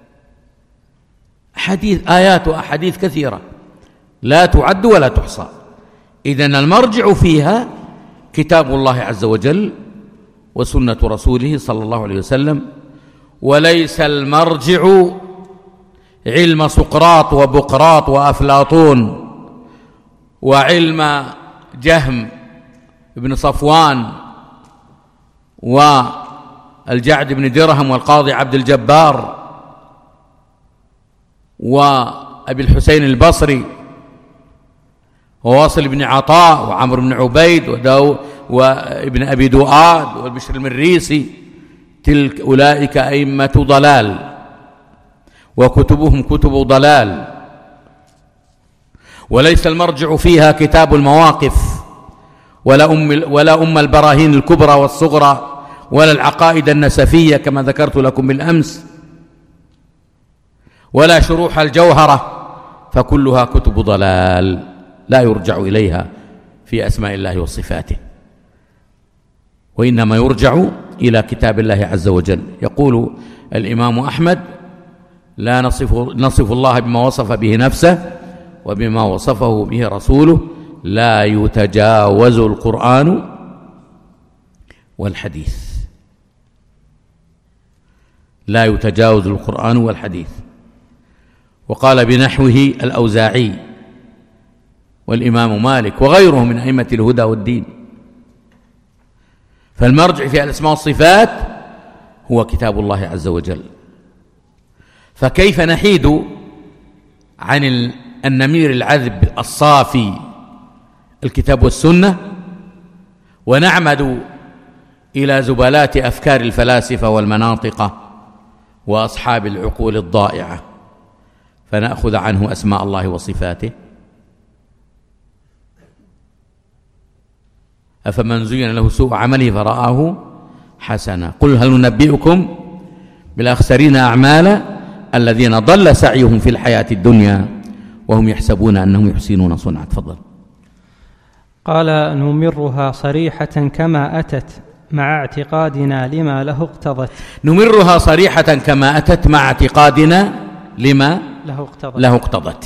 حديث آيات وأحاديث كثيرة لا تعد ولا تحصى. إذن المرجع فيها كتاب الله عز وجل وسنة رسوله صلى الله عليه وسلم، وليس المرجع علم سقراط وبقراط وأفلاطون وعلم جهم بن صفوان والجعد بن درهم والقاضي عبد الجبار وأبي الحسين البصري وواصل بن عطاء وعمر بن عبيد وداو وابن أبي دؤاد والبشر المريسي. تلك أولئك أئمة ضلال وكتبهم كتب ضلال، وليس المرجع فيها كتاب المواقف ولا أم, ولا أم البراهين الكبرى والصغرى ولا العقائد النسفية كما ذكرت لكم بالأمس، ولا شروح الجوهرة، فكلها كتب ضلال لا يرجع إليها في أسماء الله وصفاته، وإنما يرجع إلى كتاب الله عز وجل. يقول الإمام أحمد لا نصف, نصف الله بما وصف به نفسه وبما وصفه به رسوله، لا يتجاوز القرآن والحديث، لا يتجاوز القرآن والحديث. وقال بنحوه الأوزاعي والإمام مالك وغيره من أئمة الهدى والدين. فالمرجع في الأسماء والصفات هو كتاب الله عز وجل. فكيف نحيد عن النمير العذب الصافي الكتاب والسنة ونعمد إلى زبالات أفكار الفلاسفة والمناطق وأصحاب العقول الضائعة فنأخذ عنه أسماء الله وصفاته؟ أفمن زين له سوء عمله فرآه حسنا قل هل ننبئكم بالأخسرين أعمالا الذين ضل سعيهم في الحياة الدنيا وهم يحسبون أنهم يحسنون صنعا. تفضل. قال نمرها صريحة كما أتت مع اعتقادنا لما له اقتضت. نمرها صريحة كما أتت مع اعتقادنا لما له اقتضت, له اقتضت.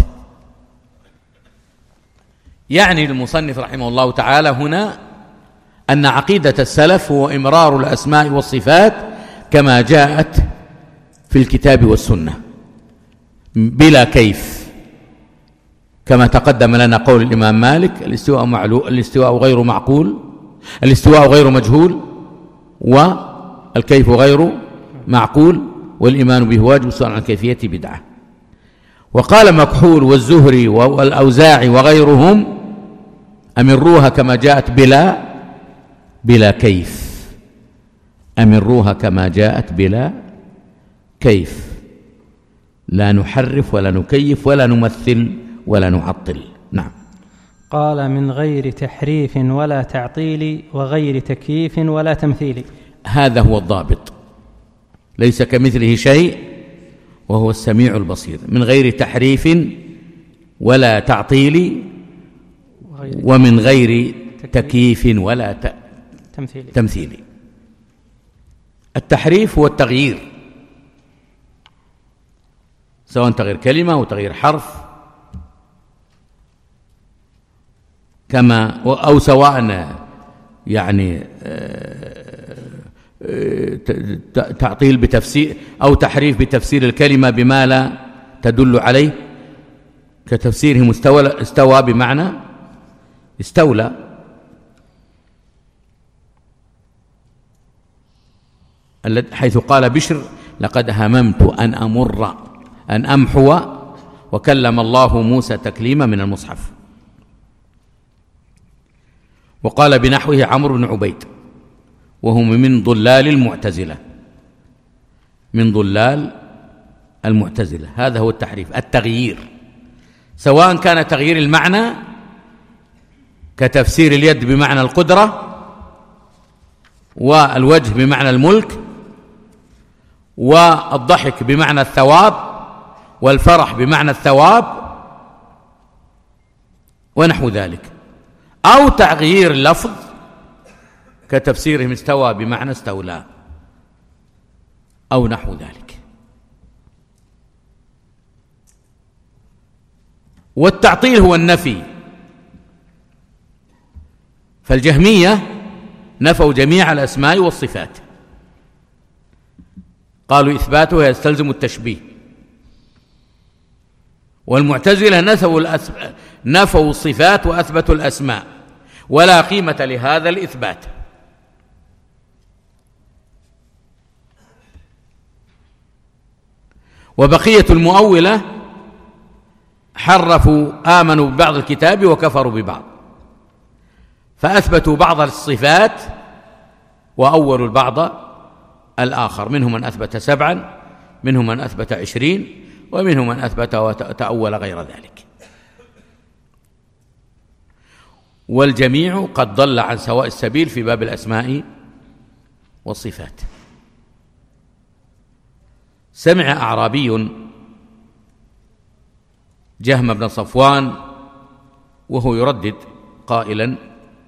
يعني المصنف رحمه الله تعالى هنا أن عقيدة السلف هو إمرار الأسماء والصفات كما جاءت في الكتاب والسنة بلا كيف، كما تقدم لنا قول الإمام مالك الاستواء معلوم، الاستواء غير معقول، الاستواء غير مجهول، والكيف غير معقول، والإيمان به واجب والسؤال عن الكيفية بدعة. وقال مكحول والزهري والأوزاعي وغيرهم أمروها كما جاءت بلا بلا كيف، أمروها كما جاءت بلا كيف، لا نحرف ولا نكيف ولا نمثل ولا نعطل. نعم. قال من غير تحريف ولا تعطيل وغير تكييف ولا تمثيل. هذا هو الضابط، ليس كمثله شيء وهو السميع البصير، من غير تحريف ولا تعطيل ومن غير تكييف ولا ت... تمثيل. تمثيل. التحريف هو التغيير، سواء تغيير كلمة أو تغيير حرف، كما أو سواء يعني تعطيل بتفسير أو تحريف بتفسير الكلمة بما لا تدل عليه، كتفسيره مستوى استوى بمعنى استولى. حيث قال بشر لقد هممت أن أمر أن أمحو، وكلم الله موسى تكليما من المصحف. وقال بنحوه عمرو بن عبيد، وهم من ضلال المعتزلة، من ضلال المعتزلة. هذا هو التحريف، التغيير، سواء كان تغيير المعنى كتفسير اليد بمعنى القدرة، والوجه بمعنى الملك، والضحك بمعنى الثواب، والفرح بمعنى الثواب ونحو ذلك، أو تغيير اللفظ كتفسيرهم استوى بمعنى استولى أو نحو ذلك. والتعطيل هو النفي، فالجهمية نفوا جميع الأسماء والصفات، قالوا إثباتها يستلزم التشبيه. والمعتزلة نفوا الأسماء، نفوا الصفات وأثبتوا الأسماء، ولا قيمة لهذا الإثبات. وبقية المؤولة حرفوا، آمنوا ببعض الكتاب وكفروا ببعض، فأثبتوا بعض الصفات وأولوا البعض الآخر، منهم من أثبت سبعا، منهم من أثبت عشرين، ومنهم من أثبت وتأول غير ذلك. والجميع قد ضل عن سواء السبيل في باب الأسماء والصفات. سمع أعرابي جهم بن صفوان وهو يردد قائلا،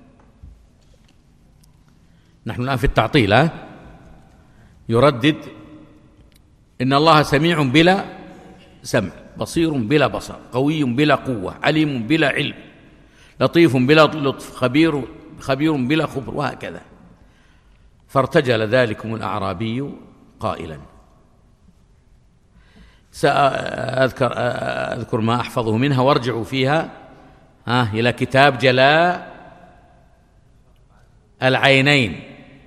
نحن الآن في التعطيل، يردد إن الله سميع بلا سمع، بصير بلا بصر، قوي بلا قوة، عليم بلا علم، لطيف بلا لطف، خبير خبير بلا خبر، وهكذا. فارتجل ذلكم الأعرابي قائلا، سأذكر أذكر ما أحفظه منها وارجعوا فيها ها إلى كتاب جلاء العينين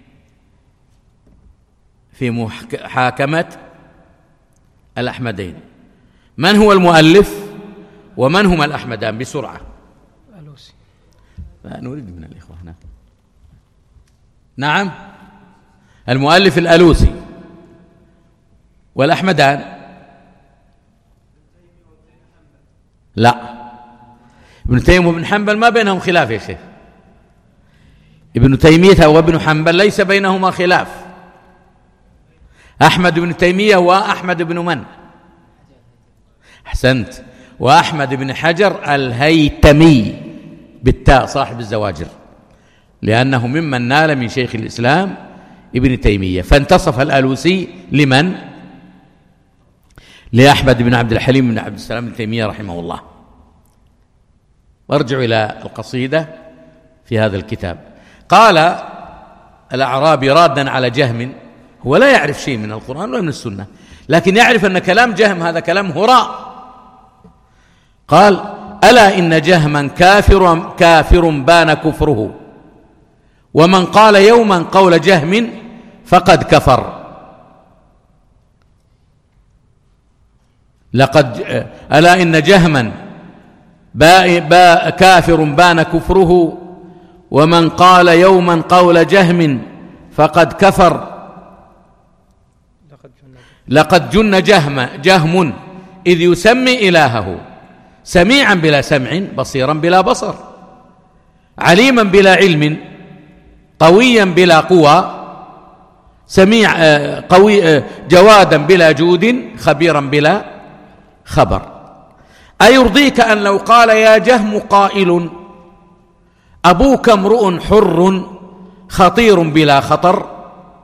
في محاكمة الأحمدين. من هو المؤلف ومن هما الأحمدان؟ بسرعة. الألوسي. لا نريد من الإخوة هنا. نعم، المؤلف الألوسي، والأحمدان لا، ابن تيمية وابن حنبل ما بينهم خلاف يا شيخ. ابن تيمية وابن حنبل ليس بينهما خلاف. أحمد بن تيمية وأحمد بن من؟ أحسنت، وأحمد بن حجر الهيتمي بالتاء صاحب الزواجر، لأنه ممن نال من شيخ الإسلام ابن تيمية. فانتصف الألوسي لمن؟ لأحمد بن عبد الحليم بن عبد السلام بن تيمية رحمه الله. وارجعوا إلى القصيدة في هذا الكتاب. قال الأعرابي رادا على جهم، هو لا يعرف شيء من القرآن ولا من السنة، لكن يعرف أن كلام جهم هذا كلام هراء. قال: ألا إن جهما كافر كافر بان كفره، ومن قال يوما قول جهم فقد كفر. لقد ألا إن جهما با با كافر بان كفره، ومن قال يوما قول جهم فقد كفر. لقد جن جهم جهم إذ يسمي إلهه، سميعا بلا سمع، بصيرا بلا بصر، عليما بلا علم، قويا بلا قوى، سميع قوي جوادا بلا جود، خبيرا بلا خبر. أيرضيك أن لو قال يا جهم قائل أبوك امرؤ حر خطير بلا خطر،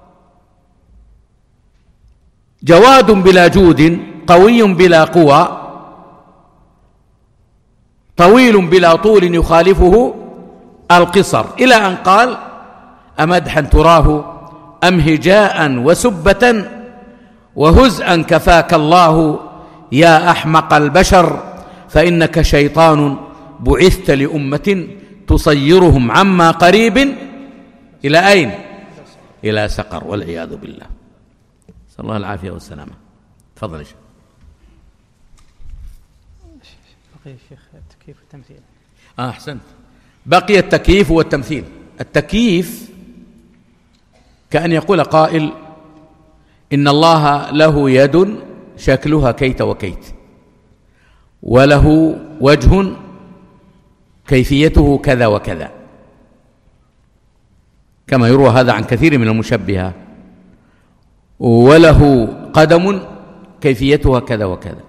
جواد بلا جود، قوي بلا قوى، طويل بلا طول يخالفه القصر، إلى أن قال: أمدحا تراه أم هجاء وسبة، وهزءا كفاك الله يا أحمق البشر، فإنك شيطان بعثت لأمة تصيرهم عما قريب إلى أين؟ إلى سقر، والعياذ بالله. نسأل الله العافية والسلامة. تفضل يا شيخ. بقي الشيخ التكييف والتمثيل. آه أحسنت. بقي التكييف والتمثيل. التكييف كأن يقول قائل إن الله له يد شكلها كيت وكيت، وله وجه كيفيته كذا وكذا، كما يروى هذا عن كثير من المشبهة، وله قدم كيفيتها كذا وكذا،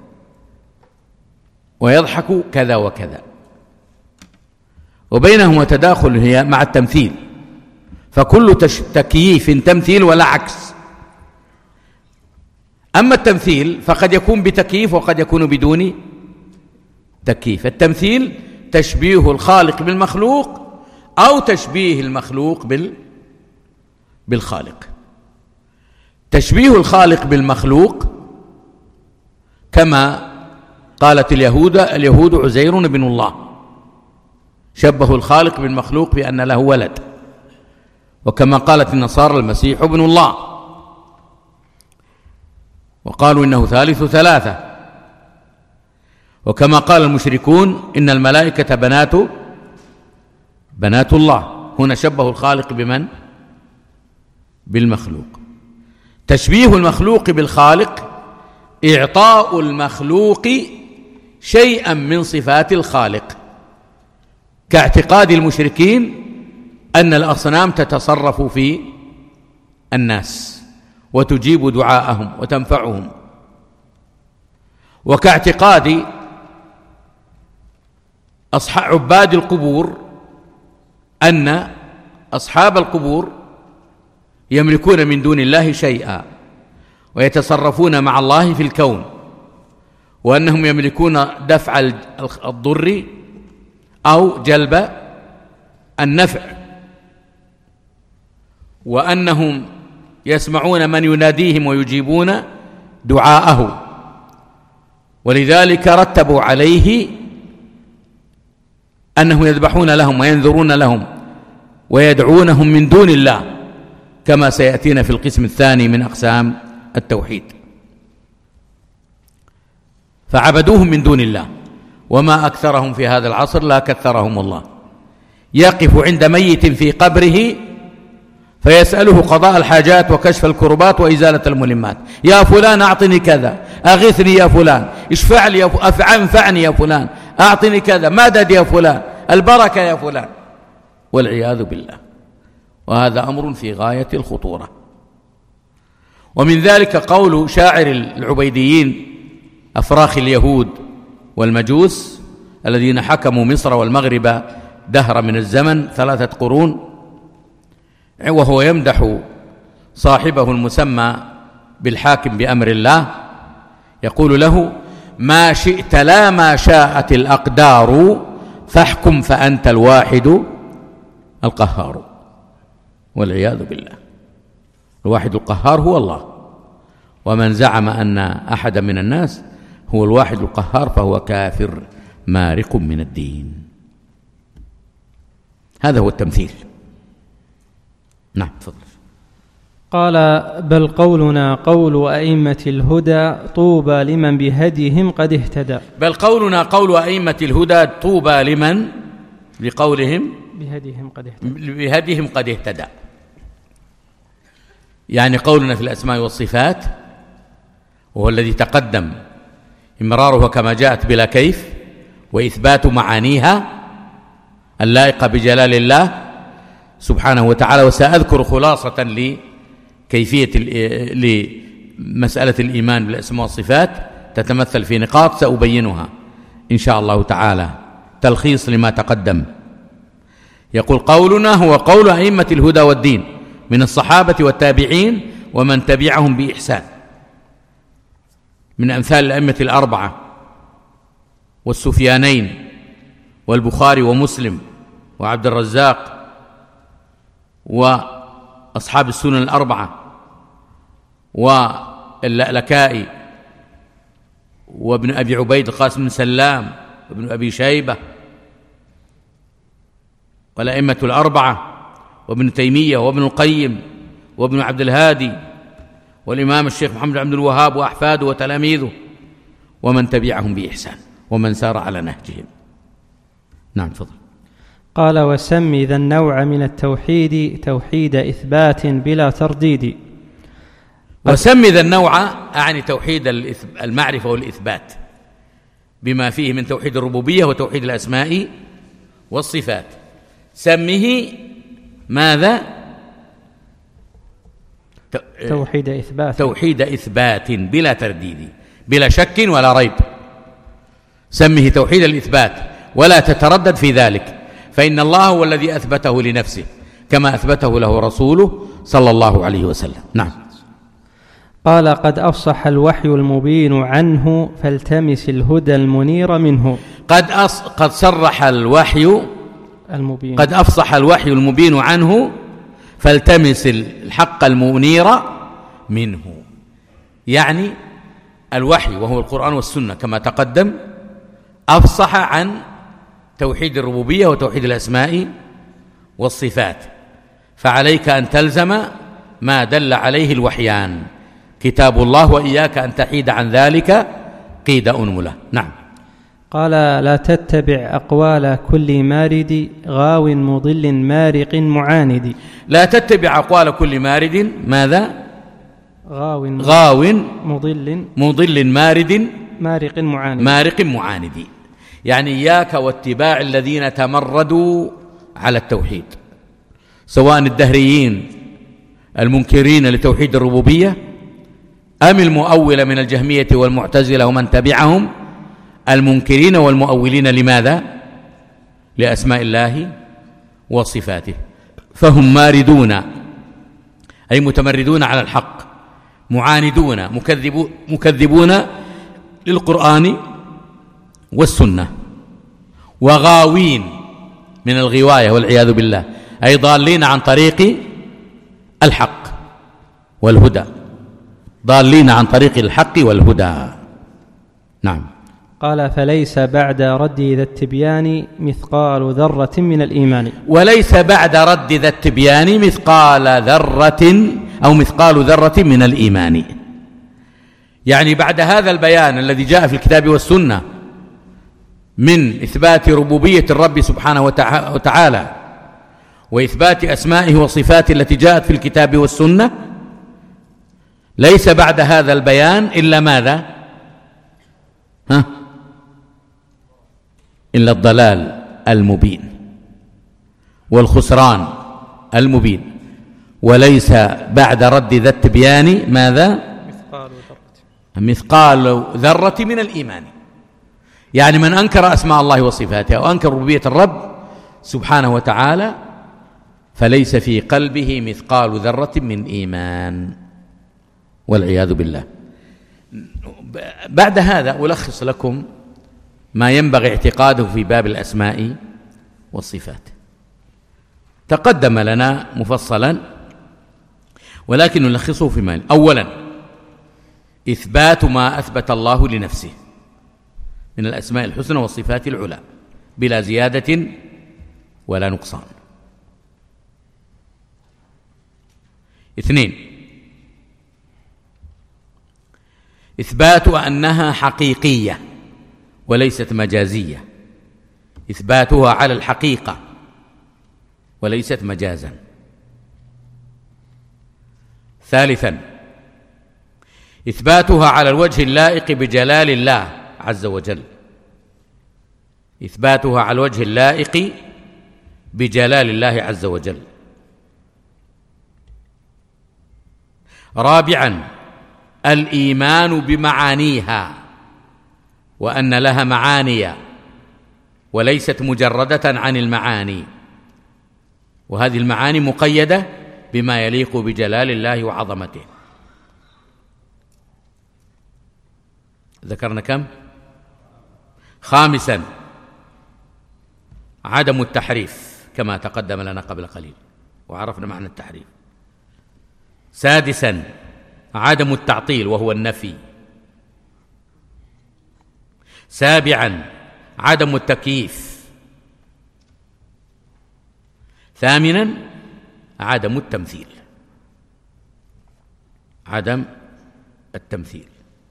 ويضحك كذا وكذا، وبينهما تداخل هي مع التمثيل، فكل تكييف تمثيل ولا عكس. أما التمثيل فقد يكون بتكييف وقد يكون بدون تكييف. التمثيل تشبيه الخالق بالمخلوق أو تشبيه المخلوق بال بالخالق. تشبيه الخالق بالمخلوق كما قالت اليهود اليهود عزير بن الله، شبهوا الخالق بالمخلوق بأن له ولد، وكما قالت النصارى المسيح ابن الله، وقالوا إنه ثالث ثلاثة، وكما قال المشركون إن الملائكة بنات بنات الله. هنا شبهوا الخالق بمن؟ بالمخلوق. تشبيه المخلوق بالخالق إعطاء المخلوق شيئا من صفات الخالق، كاعتقاد المشركين أن الأصنام تتصرف في الناس وتجيب دعاءهم وتنفعهم، وكاعتقاد أصحاب عباد القبور أن أصحاب القبور يملكون من دون الله شيئا ويتصرفون مع الله في الكون، وأنهم يملكون دفع الضر أو جلب النفع، وأنهم يسمعون من يناديهم ويجيبون دعاءه، ولذلك رتبوا عليه أنهم يذبحون لهم وينذرون لهم ويدعونهم من دون الله، كما سيأتينا في القسم الثاني من أقسام التوحيد. فعبدوهم من دون الله، وما أكثرهم في هذا العصر لا كثرهم الله. يقف عند ميت في قبره فيسأله قضاء الحاجات وكشف الكربات وإزالة الملمات، يا فلان أعطني كذا، أغثني يا فلان، اشفع لي يا فلان، انفعني يا فلان، أعطني كذا، مدد يا فلان، البركة يا فلان، والعياذ بالله. وهذا أمر في غاية الخطورة. ومن ذلك قول شاعر العبيديين أفراخ اليهود والمجوس الذين حكموا مصر والمغرب دهر من الزمن ثلاثة قرون، وهو يمدح صاحبه المسمى بالحاكم بأمر الله، يقول له: ما شئت لا ما شاءت الأقدار، فاحكم فأنت الواحد القهار. والعياذ بالله. الواحد القهار هو الله، ومن زعم أن أحد من الناس هو الواحد القهار فهو كافر مارق من الدين. هذا هو التمثيل. نعم تفضل. قال: بل قولنا قول أئمة الهدى، طوبى لمن بهديهم قد اهتدى. بل قولنا قول أئمة الهدى، طوبى لمن بقولهم بهديهم قد اهتدى. بهديهم قد اهتدى. يعني قولنا في الأسماء والصفات، وهو الذي تقدم إمراره كما جاءت بلا كيف، وإثبات معانيها اللائقة بجلال الله سبحانه وتعالى. وسأذكر خلاصة لكيفية لمسألة الإيمان بالأسماء والصفات تتمثل في نقاط سأبينها إن شاء الله تعالى، تلخيص لما تقدم. يقول: قولنا هو قول أئمة الهدى والدين من الصحابة والتابعين ومن تبعهم بإحسان، من أمثال الأئمة الأربعة والسفيانين والبخاري ومسلم وعبد الرزاق وأصحاب السنن الأربعة واللألكائي وابن أبي عبيد القاسم بن سلام وابن أبي شيبة والأئمة الأربعة وابن تيمية وابن القيم وابن عبد الهادي والإمام الشيخ محمد عبد الوهاب وأحفاده وتلاميذه ومن تبعهم بإحسان ومن سار على نهجهم. نعم تفضل. قال: وسم ذا النوع من التوحيد توحيد إثبات بلا ترديد. وسم ذا النوع أعني توحيد المعرفة والإثبات بما فيه من توحيد الربوبية وتوحيد الأسماء والصفات. سمه ماذا؟ توحيد إثبات توحيد إثبات بلا ترديد، بلا شك ولا ريب. سمه توحيد الإثبات ولا تتردد في ذلك، فإن الله هو الذي أثبته لنفسه كما أثبته له رسوله صلى الله عليه وسلم. نعم. قال: قد أفصح الوحي المبين عنه فالتمس الهدى المنير منه. قد أص... قد صرح الوحي المبين قد أفصح الوحي المبين عنه فالتمس الحق المنير منه. يعني الوحي وهو القرآن والسنة كما تقدم أفصح عن توحيد الربوبية وتوحيد الأسماء والصفات، فعليك أن تلزم ما دل عليه الوحيان كتاب الله، وإياك أن تحيد عن ذلك قيد أنملة. نعم. قال: لا تتبع أقوال كل مارد غاو مضل مارق معاند. لا تتبع أقوال كل مارد ماذا؟ غاو غاو مضل مضل مارد مارق معاند مارق معاند. يعني إياك واتباع الذين تمردوا على التوحيد، سواء الدهريين المنكرين لتوحيد الربوبية أم المؤولة من الجهمية والمعتزلة ومن تبعهم المنكرين والمؤولين لماذا؟ لأسماء الله وصفاته. فهم ماردون أي متمردون على الحق، معاندون مكذبون, مكذبون للقرآن والسنة، وغاوين من الغواية والعياذ بالله، أي ضالين عن طريق الحق والهدى، ضالين عن طريق الحق والهدى. نعم. قال: فليس بعد رد ذا التبيان مثقال ذرة من الإيمان. وليس بعد رد ذا التبيان مثقال ذرة أو مثقال ذرة من الإيمان. يعني بعد هذا البيان الذي جاء في الكتاب والسنة من إثبات ربوبية الرب سبحانه وتعالى وإثبات أسمائه وصفاته التي جاءت في الكتاب والسنة، ليس بعد هذا البيان إلا ماذا؟ ها؟ إلا الضلال المبين والخسران المبين. وليس بعد رد ذا التبيان ماذا؟ مثقال ذرة مثقال ذرة من الإيمان. يعني من أنكر أسماء الله وصفاته أو أنكر ربوبية الرب سبحانه وتعالى فليس في قلبه مثقال ذرة من إيمان والعياذ بالله. بعد هذا ألخص لكم ما ينبغي اعتقاده في باب الأسماء والصفات. تقدم لنا مفصلا ولكن نلخصه في مال. أولا إثبات ما أثبت الله لنفسه من الأسماء الحسنى والصفات العلى بلا زيادة ولا نقصان. اثنين إثبات أنها حقيقية وليست مجازية، إثباتها على الحقيقة وليست مجازا. ثالثا إثباتها على الوجه اللائق بجلال الله عز وجل، إثباتها على الوجه اللائق بجلال الله عز وجل. رابعا الإيمان بمعانيها وأن لها معاني وليست مجردة عن المعاني، وهذه المعاني مقيدة بما يليق بجلال الله وعظمته. ذكرنا كم؟ خامسا عدم التحريف كما تقدم لنا قبل قليل وعرفنا معنى التحريف. سادسا عدم التعطيل وهو النفي. سابعا عدم التكييف. ثامنا عدم التمثيل، عدم التمثيل،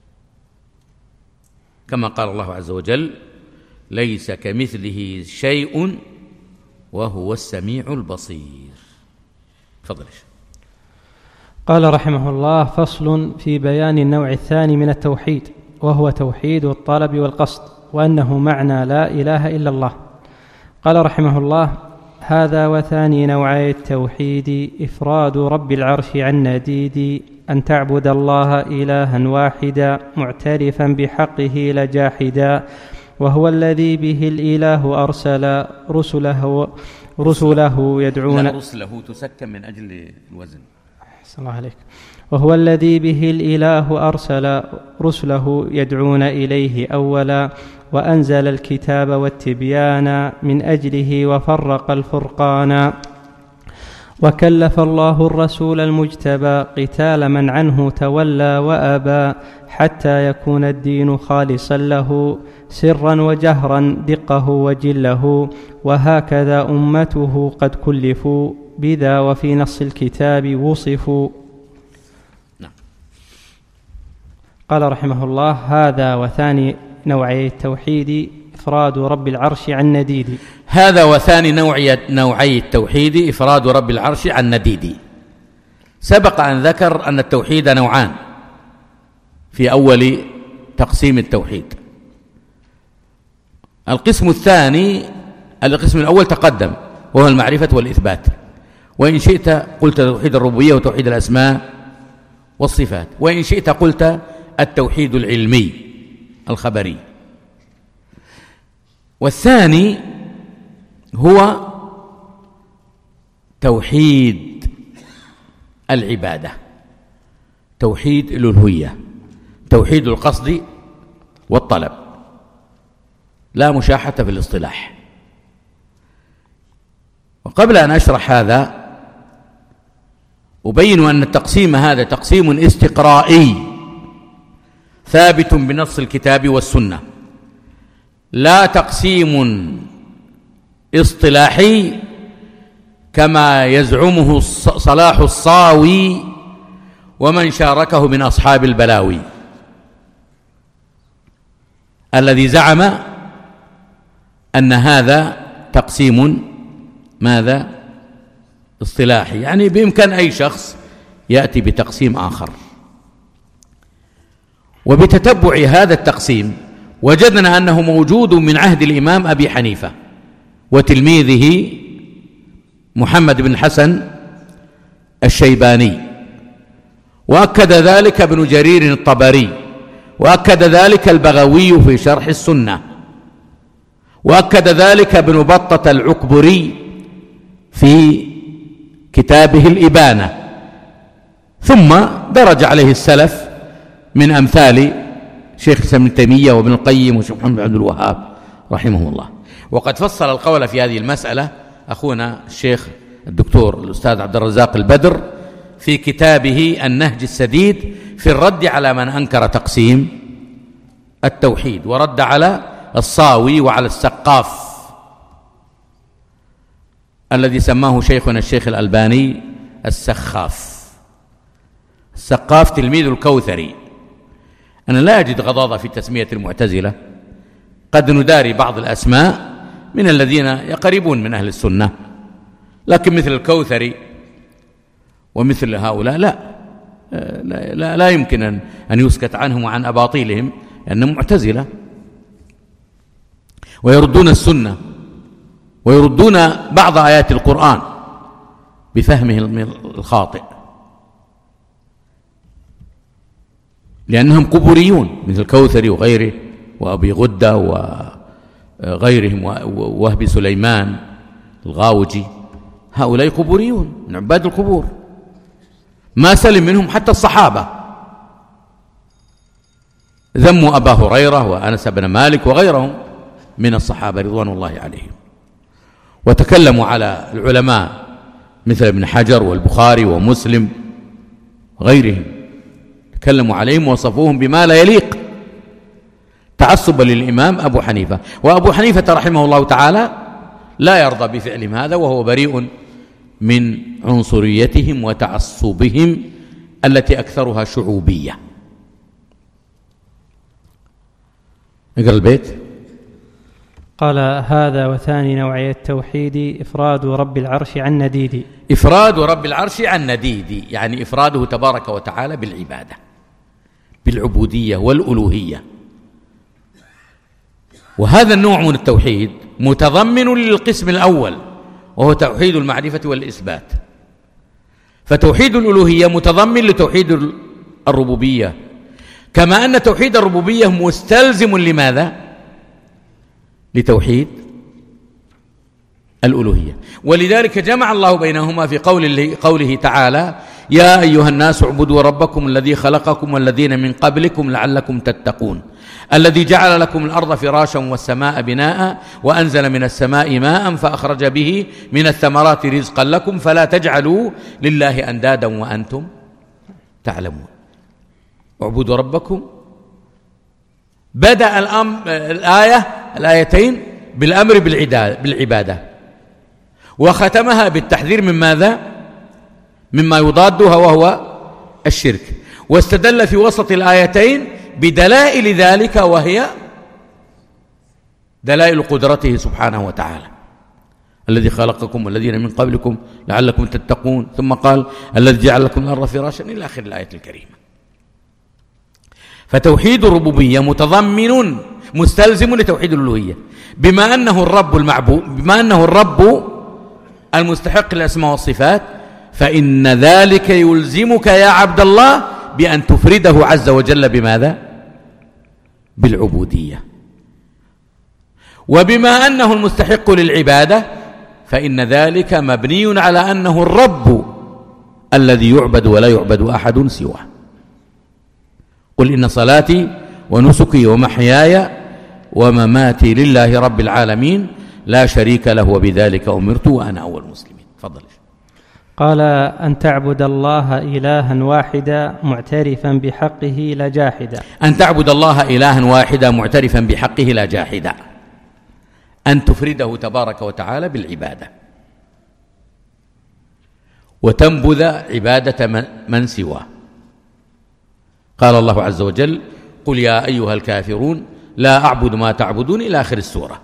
كما قال الله عز وجل: ليس كمثله شيء وهو السميع البصير. تفضل. قال رحمه الله: فصل في بيان النوع الثاني من التوحيد، وهو توحيد الطلب والقصد، وأنه معنى لا إله إلا الله. قال رحمه الله: هذا وثاني نوعي التوحيد إفراد رب العرش عن نديد، أن تعبد الله إلها واحدا معترفا بحقه لا جاحدا، وهو الذي به الإله أرسل رسله رسله يدعون لا رسله تسكن من أجل الوزن. أحسن الله عليك. وهو الذي به الإله أرسل رسله يدعون إليه أولا، وأنزل الكتاب والتبيان من أجله وفرق الفرقان، وكلف الله الرسول المجتبى قتال من عنه تولى وأبى، حتى يكون الدين خالصا له سرا وجهرا دقه وجله، وهكذا أمته قد كلفوا بذا وفي نص الكتاب وصفوا. قال رحمه الله: هذا وثاني نوعي التوحيد إفراد رب العرش عن نديد. هذا وثاني نوعي التوحيد إفراد رب العرش عن نديد. سبق أن ذكر أن التوحيد نوعان في أول تقسيم التوحيد. القسم الثاني القسم الأول تقدم، وهو المعرفة والإثبات، وإن شئت قلت توحيد الربوبية وتوحيد الأسماء والصفات، وإن شئت قلت التوحيد العلمي الخبري. والثاني هو توحيد العبادة، توحيد الألوهية، توحيد القصد والطلب، لا مشاحة في الاصطلاح. وقبل أن أشرح هذا أبين أن التقسيم هذا تقسيم استقرائي ثابت بنص الكتاب والسنة، لا تقسيم اصطلاحي كما يزعمه صلاح الصاوي ومن شاركه من أصحاب البلاوي، الذي زعم أن هذا تقسيم ماذا؟ اصطلاحي، يعني بإمكان أي شخص يأتي بتقسيم آخر. وبتتبع هذا التقسيم وجدنا أنه موجود من عهد الإمام أبي حنيفة وتلميذه محمد بن الحسن الشيباني، وأكد ذلك ابن جرير الطبري، وأكد ذلك البغوي في شرح السنة، وأكد ذلك ابن بطة العكبري في كتابه الإبانة، ثم درج عليه السلف من أمثال شيخ الإسلام ابن تيمية وابن القيم وشيخ محمد بن عبد الوهاب رحمه الله. وقد فصل القول في هذه المسألة أخونا الشيخ الدكتور الأستاذ عبد الرزاق البدر في كتابه النهج السديد في الرد على من أنكر تقسيم التوحيد، ورد على الصاوي وعلى السقاف الذي سماه شيخنا الشيخ الألباني السخاف. السقاف تلميذ الكوثري. أنا لا أجد غضاضة في تسمية المعتزلة، قد نداري بعض الأسماء من الذين يقربون من أهل السنة، لكن مثل الكوثري ومثل هؤلاء لا لا, لا, لا يمكن أن يسكت عنهم وعن أباطيلهم، لأنهم معتزلة ويردون السنة ويردون بعض آيات القرآن بفهمه الخاطئ، لأنهم قبوريون مثل الكوثري وغيره وأبي غدة وغيرهم ووهب سليمان الغاوجي، هؤلاء قبوريون من عباد القبور، ما سلم منهم حتى الصحابة، ذموا أبا هريرة وأنس بن مالك وغيرهم من الصحابة رضوان الله عليهم، وتكلموا على العلماء مثل ابن حجر والبخاري ومسلم وغيرهم، تكلموا عليهم ووصفوهم بما لا يليق تعصبا للإمام أبو حنيفة. وأبو حنيفة رحمه الله تعالى لا يرضى بفعلهم هذا، وهو بريء من عنصريتهم وتعصبهم التي أكثرها شعوبية. اقرأ البيت. قال: هذا وثاني نوعي التوحيد إفراد رب العرش عن نديد. إفراد رب العرش عن نديد، يعني إفراده تبارك وتعالى بالعبادة، بالعبودية والألوهية. وهذا النوع من التوحيد متضمن للقسم الأول، وهو توحيد المعرفة والإثبات. فتوحيد الألوهية متضمن لتوحيد الربوبية، كما أن توحيد الربوبية مستلزم لماذا؟ لتوحيد الألوهية. ولذلك جمع الله بينهما في قوله, قوله تعالى: يا أيها الناس اعبدوا ربكم الذي خلقكم والذين من قبلكم لعلكم تتقون، الذي جعل لكم الأرض فراشا والسماء بناء وأنزل من السماء ماء فأخرج به من الثمرات رزقا لكم فلا تجعلوا لله أندادا وأنتم تعلمون. اعبدوا ربكم. بدأ الأمر الآية الآيتين بالأمر بالعبادة، وختمها بالتحذير من ماذا؟ مما يضادها وهو الشرك. واستدل في وسط الآيتين بدلائل ذلك، وهي دلائل قدرته سبحانه وتعالى: الذي خلقكم والذين من قبلكم لعلكم تتقون، ثم قال: الذي جعل لكم الأرض فراشا، إلى آخر الآية الكريمة. فتوحيد الربوبية متضمن مستلزم لتوحيد الألوهية، بما أنه الرب المعبود، بما أنه الرب المستحق للأسماء والصفات، فإن ذلك يلزمك يا عبد الله بأن تفرده عز وجل بماذا؟ بالعبودية. وبما أنه المستحق للعبادة، فإن ذلك مبني على أنه الرب الذي يعبد ولا يعبد أحد سواه. قل إن صلاتي ونسكي ومحياي ومماتي لله رب العالمين لا شريك له وبذلك أمرت وأنا أول المسلمين. تفضل. قال: أن تعبد الله إلها واحدا معترفا بحقه لا جاحدا. أن تعبد الله إلها واحدا معترفا بحقه لا جاحدا، أن تفرده تبارك وتعالى بالعبادة، وتنبذ عبادة من سواه. قال الله عز وجل: قل يا أيها الكافرون لا أعبد ما تعبدون، إلى آخر السورة.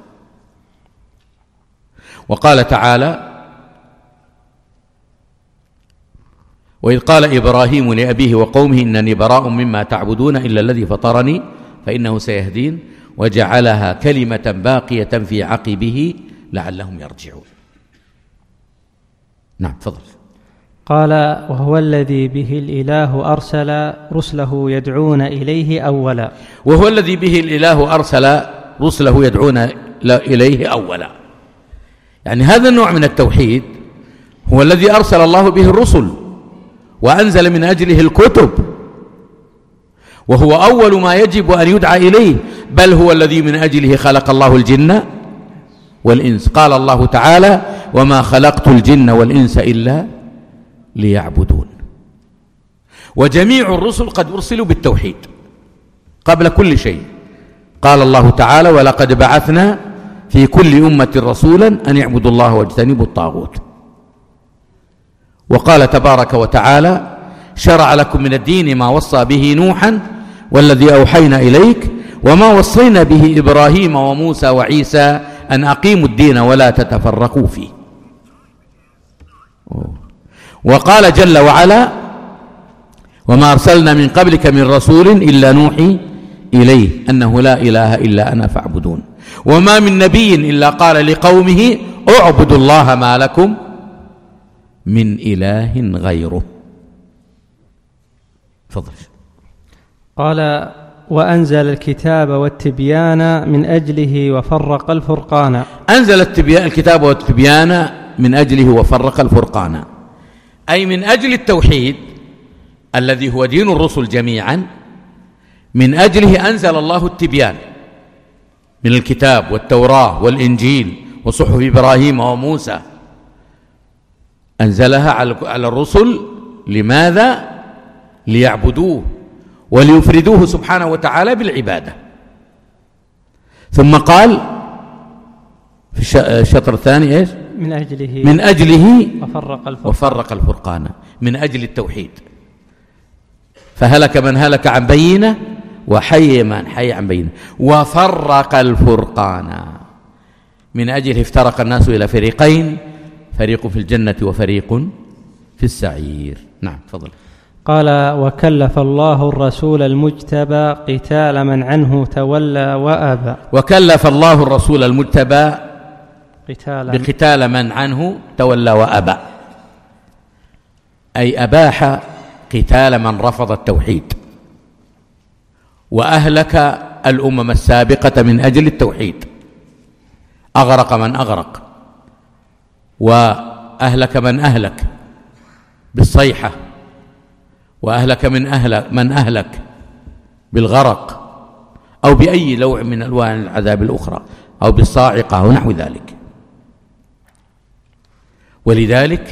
وقال تعالى: وإذ قال إبراهيم لأبيه وقومه إنني براء مما تعبدون إلا الذي فطرني فإنه سيهدين وجعلها كلمة باقية في عقبه لعلهم يرجعون. نعم تفضل. قال: وهو الذي به الإله أرسل رسله يدعون إليه أولا. وهو الذي به الإله أرسل رسله يدعون إليه أولا، يعني هذا النوع من التوحيد هو الذي أرسل الله به الرسل وأنزل من أجله الكتب، وهو أول ما يجب أن يدعى إليه، بل هو الذي من أجله خلق الله الجن والإنس. قال الله تعالى: وما خلقت الجن والإنس إلا ليعبدون. وجميع الرسل قد أرسلوا بالتوحيد قبل كل شيء. قال الله تعالى: ولقد بعثنا في كل أمة رسولا أن يعبدوا الله واجتنبوا الطاغوت. وقال تبارك وتعالى: شرع لكم من الدين ما وصى به نوحا والذي أوحينا إليك وما وصينا به إبراهيم وموسى وعيسى أن أقيموا الدين ولا تتفرقوا فيه. وقال جل وعلا: وما أرسلنا من قبلك من رسول إلا نوحي إليه أنه لا إله إلا أنا فاعبدون. وما من نبي إلا قال لقومه اعبدوا الله ما لكم من إله غيره. فضل. قال: وأنزل الكتاب والتبيان من أجله وفرق الفرقان. أنزل الكتاب والتبيان من أجله وفرق الفرقان، أي من أجل التوحيد الذي هو دين الرسل جميعا، من أجله أنزل الله التبيان من الكتاب والتوراة والإنجيل وصحف إبراهيم وموسى، أنزلها على الرسل. لماذا؟ ليعبدوه وليفردوه سبحانه وتعالى بالعبادة. ثم قال في الشطر الثاني إيش؟ من أجله من أجله وفرق الفرقان. وفرق الفرقان، من أجل التوحيد. فهلك من هلك عن بينة وحي من حي عن بينة، وفرق الفرقان، من أجله افترق الناس إلى فريقين، فريق في الجنة وفريق في السعير. نعم تفضل. قال: وكلف الله الرسول المجتبى قتال من عنه تولى وأبى. وكلف الله الرسول المجتبى قتال بقتال من عنه تولى وأبى، أي أباح قتال من رفض التوحيد، وأهلك الأمم السابقة من أجل التوحيد، أغرق من أغرق، وأهلك من أهلك بالصيحة، وأهلك من أهلك من أهلك بالغرق، أو بأي نوع من ألوان العذاب الأخرى، أو بالصاعقة أو نحو ذلك. ولذلك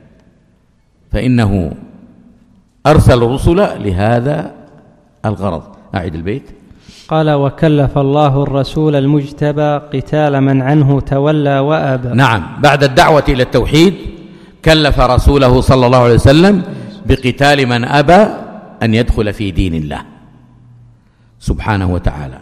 فإنه أرسل الرسل لهذا الغرض. أعد البيت. قال: وكلف الله الرسول المجتبى قتال من عنه تولى وأبى. نعم، بعد الدعوة إلى التوحيد كلف رسوله صلى الله عليه وسلم بقتال من أبى أن يدخل في دين الله سبحانه وتعالى.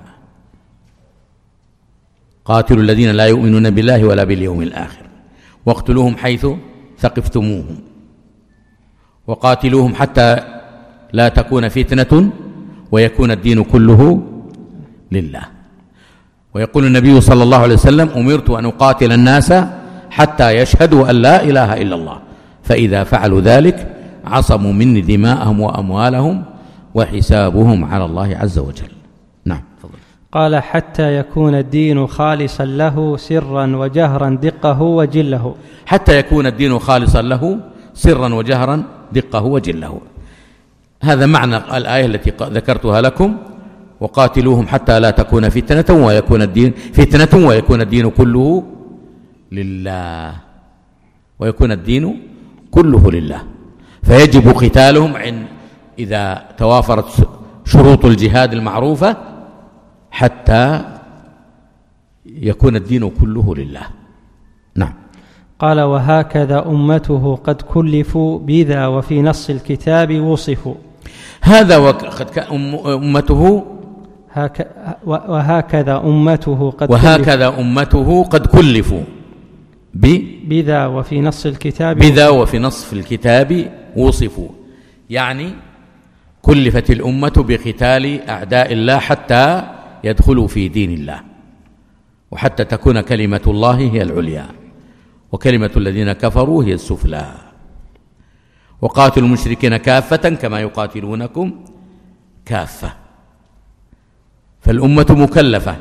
قاتلوا الذين لا يؤمنون بالله ولا باليوم الآخر واقتلوهم حيث ثقفتموهم وقاتلوهم حتى لا تكون فتنة ويكون الدين كله لله. ويقول النبي صلى الله عليه وسلم: أمرت أن أقاتل الناس حتى يشهدوا أن لا إله إلا الله، فإذا فعلوا ذلك عصموا مني دماءهم وأموالهم وحسابهم على الله عز وجل. نعم فضل. قال: حتى يكون الدين خالصا له سرا وجهرا دقه وجله. حتى يكون الدين خالصا له سرا وجهرا دقه وجله، هذا معنى الآية التي ذكرتها لكم: وقاتلوهم حتى لا تكون فتنة ويكون الدين فتنة ويكون الدين كله لله، ويكون الدين كله لله. فيجب قتالهم عند إذا توافرت شروط الجهاد المعروفة حتى يكون الدين كله لله. نعم. قال: وهكذا أمته قد كلفوا بذا وفي نص الكتاب وصفوا. هذا وقد أمته هك وهكذا أمته قد وهكذا أمته قد كلفوا ب بذا وفي نص الكتاب بذا وفي نص الكتاب وصفوا، يعني كلفت الأمة بقتال أعداء الله حتى يدخلوا في دين الله، وحتى تكون كلمة الله هي العليا وكلمة الذين كفروا هي السفلى. وقاتلوا المشركين كافة كما يقاتلونكم كافة. فالأمة مكلفة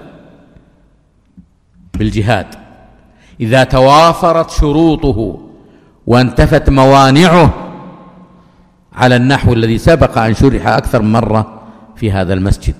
بالجهاد إذا توافرت شروطه وانتفت موانعه على النحو الذي سبق أن شرح أكثر من مرة في هذا المسجد.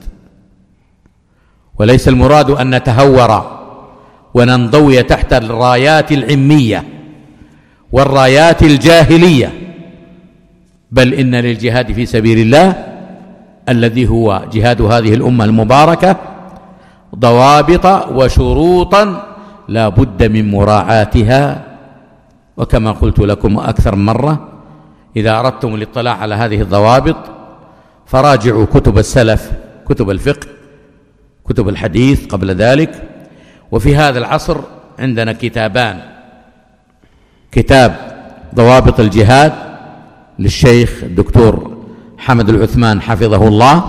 وليس المراد أن نتهور وننضوي تحت الرايات العمية والرايات الجاهلية، بل إن للجهاد في سبيل الله الذي هو جهاد هذه الأمة المباركة ضوابط وشروطا لا بد من مراعاتها. وكما قلت لكم أكثر من مرة، إذا أردتم الاطلاع على هذه الضوابط فراجعوا كتب السلف، كتب الفقه، كتب الحديث قبل ذلك. وفي هذا العصر عندنا كتابان: كتاب ضوابط الجهاد للشيخ الدكتور حمد العثمان حفظه الله،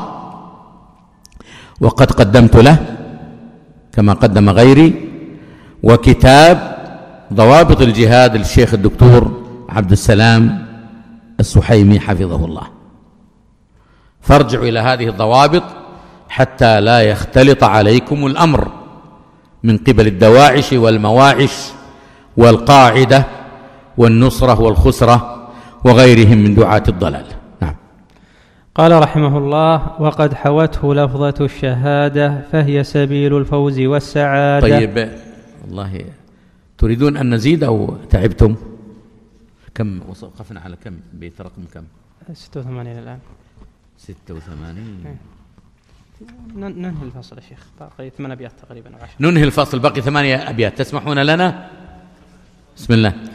وقد قدمت له كما قدم غيري، وكتاب ضوابط الجهاد للشيخ الدكتور عبد السلام السحيمي حفظه الله. فارجعوا إلى هذه الضوابط حتى لا يختلط عليكم الأمر من قبل الدواعش والمواعش والقاعدة والنصرة والخسرة وغيرهم من دعاة الضلال. نعم. قال رحمه الله: وقد حوته لفظة الشهادة فهي سبيل الفوز والسعادة. طيب، والله تريدون أن نزيد أو تعبتم؟ كم وقفنا على كم بيت رقم كم؟ ستة وثمانين الآن. ستة وثمانين. ننهي الفصل يا شيخ، باقي ثمان أبيات تقريبا. ننهي الفصل، باقي ثمانية أبيات، تسمحون لنا؟ بسم الله.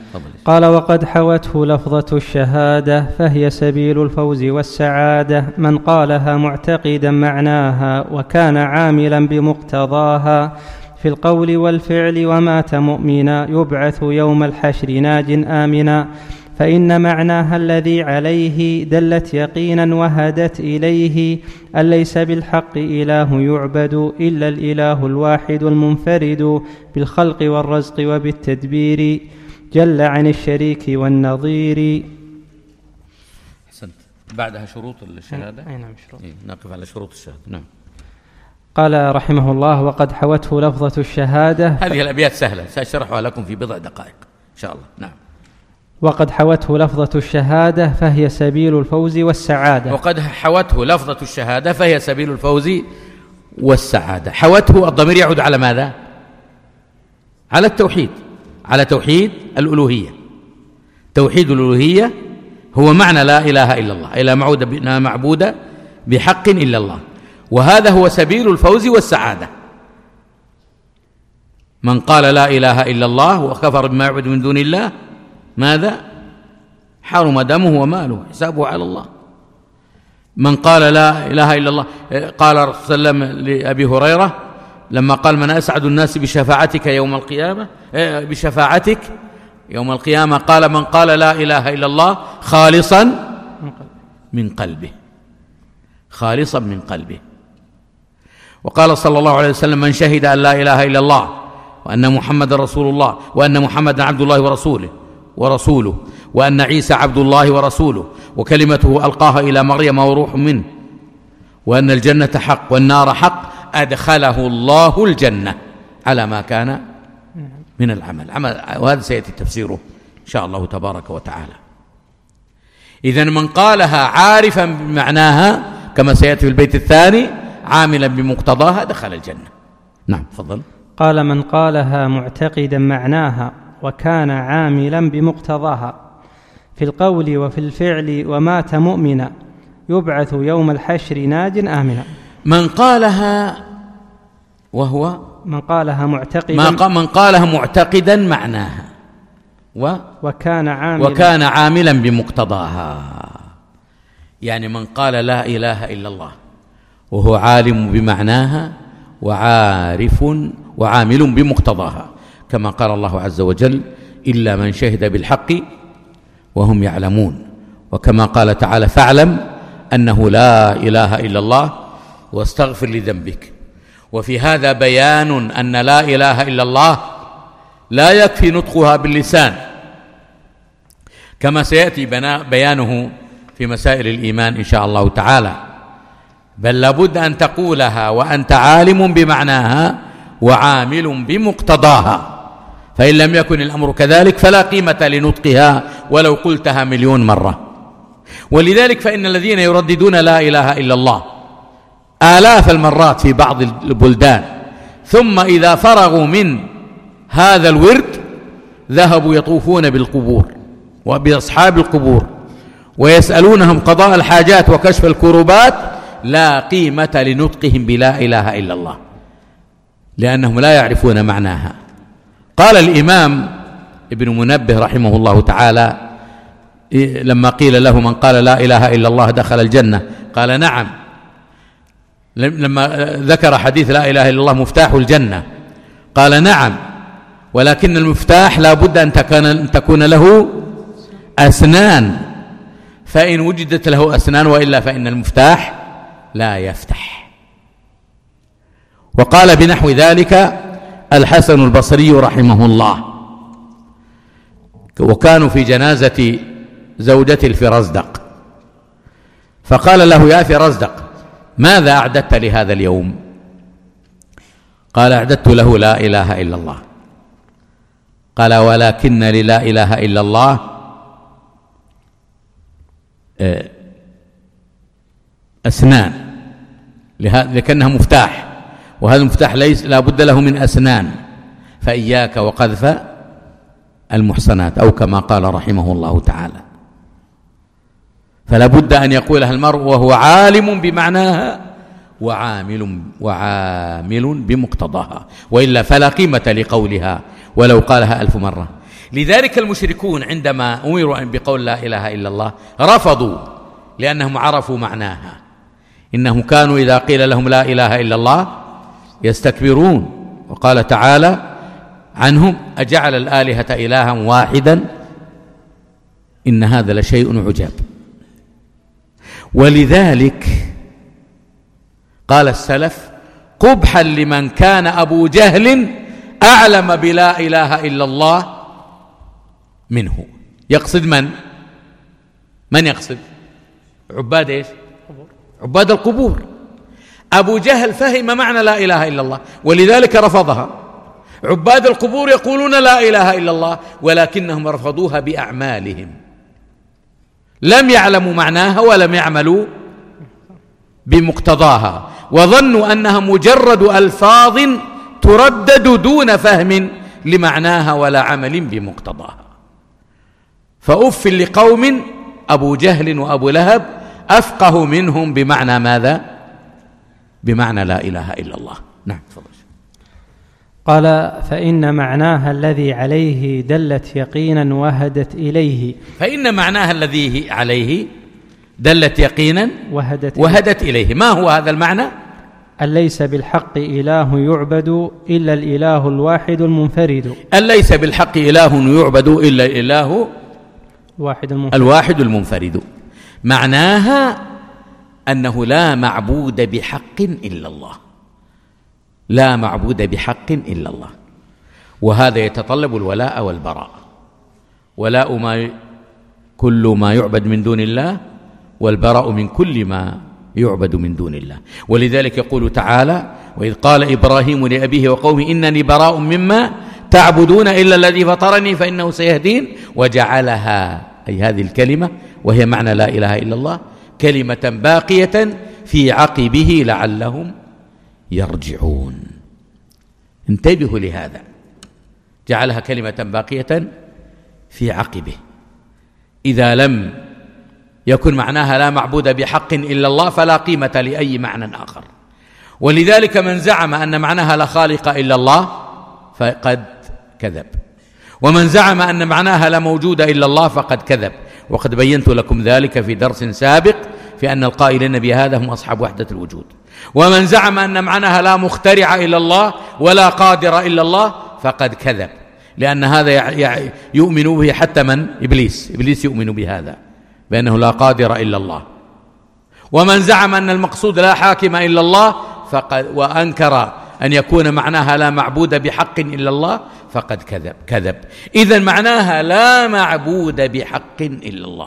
قال: وقد حوته لفظة الشهادة فهي سبيل الفوز والسعادة، من قالها معتقدا معناها وكان عاملا بمقتضاها في القول والفعل ومات مؤمنا يبعث يوم الحشر ناج آمنا، فإن معناها الذي عليه دلت يقينا وهدت إليه أن ليس بالحق إله يعبد إلا الإله الواحد المنفرد بالخلق والرزق وبالتدبير جل عن الشريك والنظير. أحسنت. بعدها شروط الشهادة. أي نعم شروط. إيه نقف على شروط الشهادة. نعم. قال رحمه الله: وقد حوته لفظة الشهادة. هذه الأبيات سهلة سأشرحها لكم في بضع دقائق إن شاء الله. نعم. وقد حوته لفظة الشهادة فهي سبيل الفوز والسعادة. وقد حوته لفظة الشهادة فهي سبيل الفوز والسعادة. حوته الضمير يعود على ماذا؟ على التوحيد، على توحيد الألوهية. توحيد الألوهية هو معنى لا إله إلا الله، إلا معبود بحق إلا الله، وهذا هو سبيل الفوز والسعادة. من قال لا إله إلا الله وكفر بما يعبد من دون الله ماذا؟ حرم دمه وماله حسابه على الله. من قال لا إله إلا الله، قال الرسول صلى الله عليه وسلم لأبي هريرة لما قال: من أسعد الناس بشفاعتك يوم القيامة بشفاعتك يوم القيامة، قال: من قال لا إله إلا الله خالصا من قلبه، خالصا من قلبه. وقال صلى الله عليه وسلم: من شهد أن لا إله إلا الله وأن محمد رسول الله وأن محمد عبد الله ورسوله ورسوله وأن عيسى عبد الله ورسوله وكلمته ألقاها إلى مريم وروح منه وأن الجنة حق والنار حق، أدخله الله الجنة على ما كان من العمل. عمل، وهذا سيأتي تفسيره إن شاء الله تبارك وتعالى. إذن من قالها عارفا بمعناها كما سيأتي في البيت الثاني عاملا بمقتضاها دخل الجنة. نعم تفضل. قال: من قالها معتقدا معناها وكان عاملا بمقتضاها في القول وفي الفعل ومات مؤمنا يبعث يوم الحشر ناج آمنا. من قالها وهو من قالها معتقدا ما من قالها معتقدا معناها و وكان عاملا وكان عاملا بمقتضاها، يعني من قال لا إله إلا الله وهو عالم بمعناها وعارف وعامل بمقتضاها، كما قال الله عز وجل: إلا من شهد بالحق وهم يعلمون، وكما قال تعالى: فاعلم أنه لا إله إلا الله واستغفر لذنبك. وفي هذا بيان أن لا إله إلا الله لا يكفي نطقها باللسان كما سيأتي بيانه في مسائل الإيمان إن شاء الله تعالى، بل لابد أن تقولها وأنت عالم بمعناها وعامل بمقتضاها، فإن لم يكن الأمر كذلك فلا قيمة لنطقها ولو قلتها مليون مرة. ولذلك فإن الذين يرددون لا إله إلا الله آلاف المرات في بعض البلدان ثم إذا فرغوا من هذا الورد ذهبوا يطوفون بالقبور وبأصحاب القبور ويسألونهم قضاء الحاجات وكشف الكربات، لا قيمة لنطقهم بلا إله إلا الله لأنهم لا يعرفون معناها. قال الإمام ابن منبه رحمه الله تعالى لما قيل له: من قال لا إله إلا الله دخل الجنة؟ قال: نعم. لما ذكر حديث لا إله إلا الله مفتاح الجنة قال: نعم، ولكن المفتاح لا بد أن تكون له أسنان، فإن وجدت له أسنان وإلا فإن المفتاح لا يفتح. وقال بنحو ذلك الحسن البصري رحمه الله، وكانوا في جنازة زوجة الفرزدق، فقال له: يا فرزدق، ماذا أعددت لهذا اليوم؟ قال: أعددت له لا إله إلا الله. قال: ولكن للا إله إلا الله أسنان، لكنها مفتاح، وهذا المفتاح ليس لا بد له من أسنان، فإياك وقذف المحصنات، أو كما قال رحمه الله تعالى. فلا بد أن يقولها المرء وهو عالم بمعناها وعامل وعامل بمقتضاها، وإلا فلا قيمة لقولها ولو قالها ألف مرة. لذلك المشركون عندما أمروا بقول لا إله إلا الله رفضوا، لأنهم عرفوا معناها. إنهم كانوا إذا قيل لهم لا إله إلا الله يستكبرون. وقال تعالى عنهم: أجعل الآلهة إلها واحدا إن هذا لشيء عجاب. ولذلك قال السلف: قبحا لمن كان أبو جهل أعلم بلا إله إلا الله منه. يقصد من؟ من يقصد؟ عباد إيش؟ عباد القبور. أبو جهل فهم معنى لا إله إلا الله ولذلك رفضها. عباد القبور يقولون لا إله إلا الله ولكنهم رفضوها بأعمالهم، لم يعلموا معناها ولم يعملوا بمقتضاها، وظنوا أنها مجرد ألفاظ تردد دون فهم لمعناها ولا عمل بمقتضاها. فأف لقوم أبو جهل وأبو لهب أفقه منهم بمعنى ماذا؟ بمعنى لا إله إلا الله. نعم تفضل. قال: فإن معناها الذي عليه دلت يقينا وهدت إليه. فإن معناها الذي عليه دلت يقينا وهدت, وهدت إليه. ما هو هذا المعنى؟ أن ليس بالحق إله يعبد إلا الإله الواحد المنفرد. أن ليس بالحق إله يعبد إلا الإله الواحد المنفرد. الواحد المنفرد. معناها أنه لا معبود بحق إلا الله، لا معبود بحق إلا الله. وهذا يتطلب الولاء والبراء. ولاء ما كل ما يعبد من دون الله، والبراء من كل ما يعبد من دون الله. ولذلك يقول تعالى: وإذ قال إبراهيم لأبيه وقومه إنني براء مما تعبدون إلا الذي فطرني فإنه سيهدين. وجعلها، أي هذه الكلمة وهي معنى لا إله إلا الله، كلمة باقية في عقبه لعلهم يرجعون. انتبهوا لهذا، جعلها كلمة باقية في عقبه. إذا لم يكن معناها لا معبود بحق إلا الله فلا قيمة لأي معنى آخر. ولذلك من زعم أن معناها لا خالق إلا الله فقد كذب، ومن زعم أن معناها لا موجود إلا الله فقد كذب. وقد بينت لكم ذلك في درس سابق في أن القائلين بهذا هم أصحاب وحدة الوجود. ومن زعم أن معناها لا مخترع إلا الله ولا قادر إلا الله فقد كذب، لأن هذا يؤمن به حتى من؟ إبليس. إبليس يؤمن بهذا، بأنه لا قادر إلا الله. ومن زعم أن المقصود لا حاكم إلا الله فقد وأنكر أن يكون معناها لا معبود بحق إلا الله فقد كذب كذب. إذن معناها لا معبود بحق إلا الله.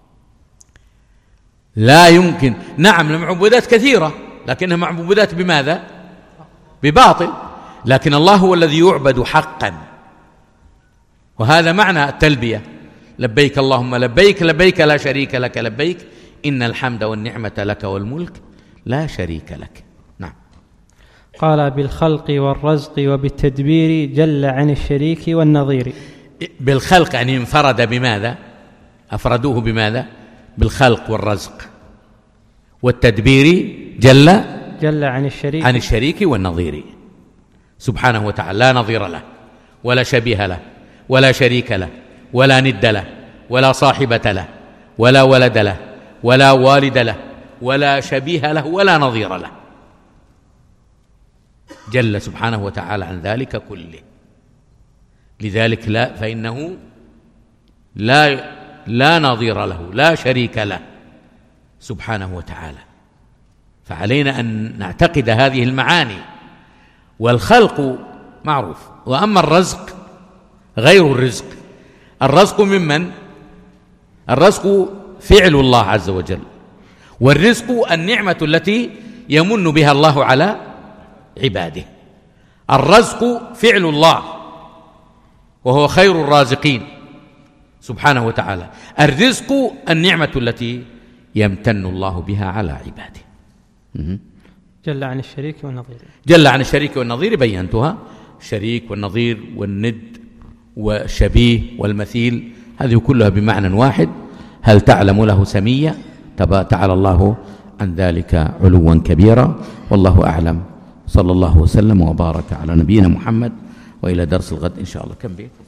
لا يمكن. نعم المعبودات كثيرة لكنها معبودات بماذا؟ بباطل. لكن الله هو الذي يعبد حقا، وهذا معنى التلبية: لبيك اللهم لبيك، لبيك لا شريك لك لبيك، إن الحمد والنعمة لك والملك لا شريك لك. نعم. قال: بالخلق والرزق وبالتدبير جل عن الشريك والنظير. بالخلق يعني انفرد بماذا؟ أفردوه بماذا؟ بالخلق والرزق. والتدبير جل جل عن الشريك عن الشريك والنظير سبحانه وتعالى، لا نظير له ولا شبيه له ولا شريك له ولا ند له ولا صاحبة له ولا ولد له ولا والد له ولا شبيه له ولا نظير له. جل سبحانه وتعالى عن ذلك كله. لذلك لا فإنه لا لا نظير له لا شريك له سبحانه وتعالى. فعلينا أن نعتقد هذه المعاني. والخلق معروف، وأما الرزق غير الرزق. الرزق ممن؟ الرزق فعل الله عز وجل، والرزق النعمة التي يمن بها الله على عباده. الرزق فعل الله وهو خير الرازقين سبحانه وتعالى. الرزق النعمة التي يمتن الله بها على عباده. جل عن الشريك والنظير. جل عن الشريك والنظير بينتها، الشريك والنظير والند والشبيه والمثيل، هذه كلها بمعنى واحد. هل تعلم له سميا؟ تعالى الله عن ذلك علوا كبيرا، والله أعلم. صلى الله وسلم وبارك على نبينا محمد، وإلى درس الغد إن شاء الله. كم بيت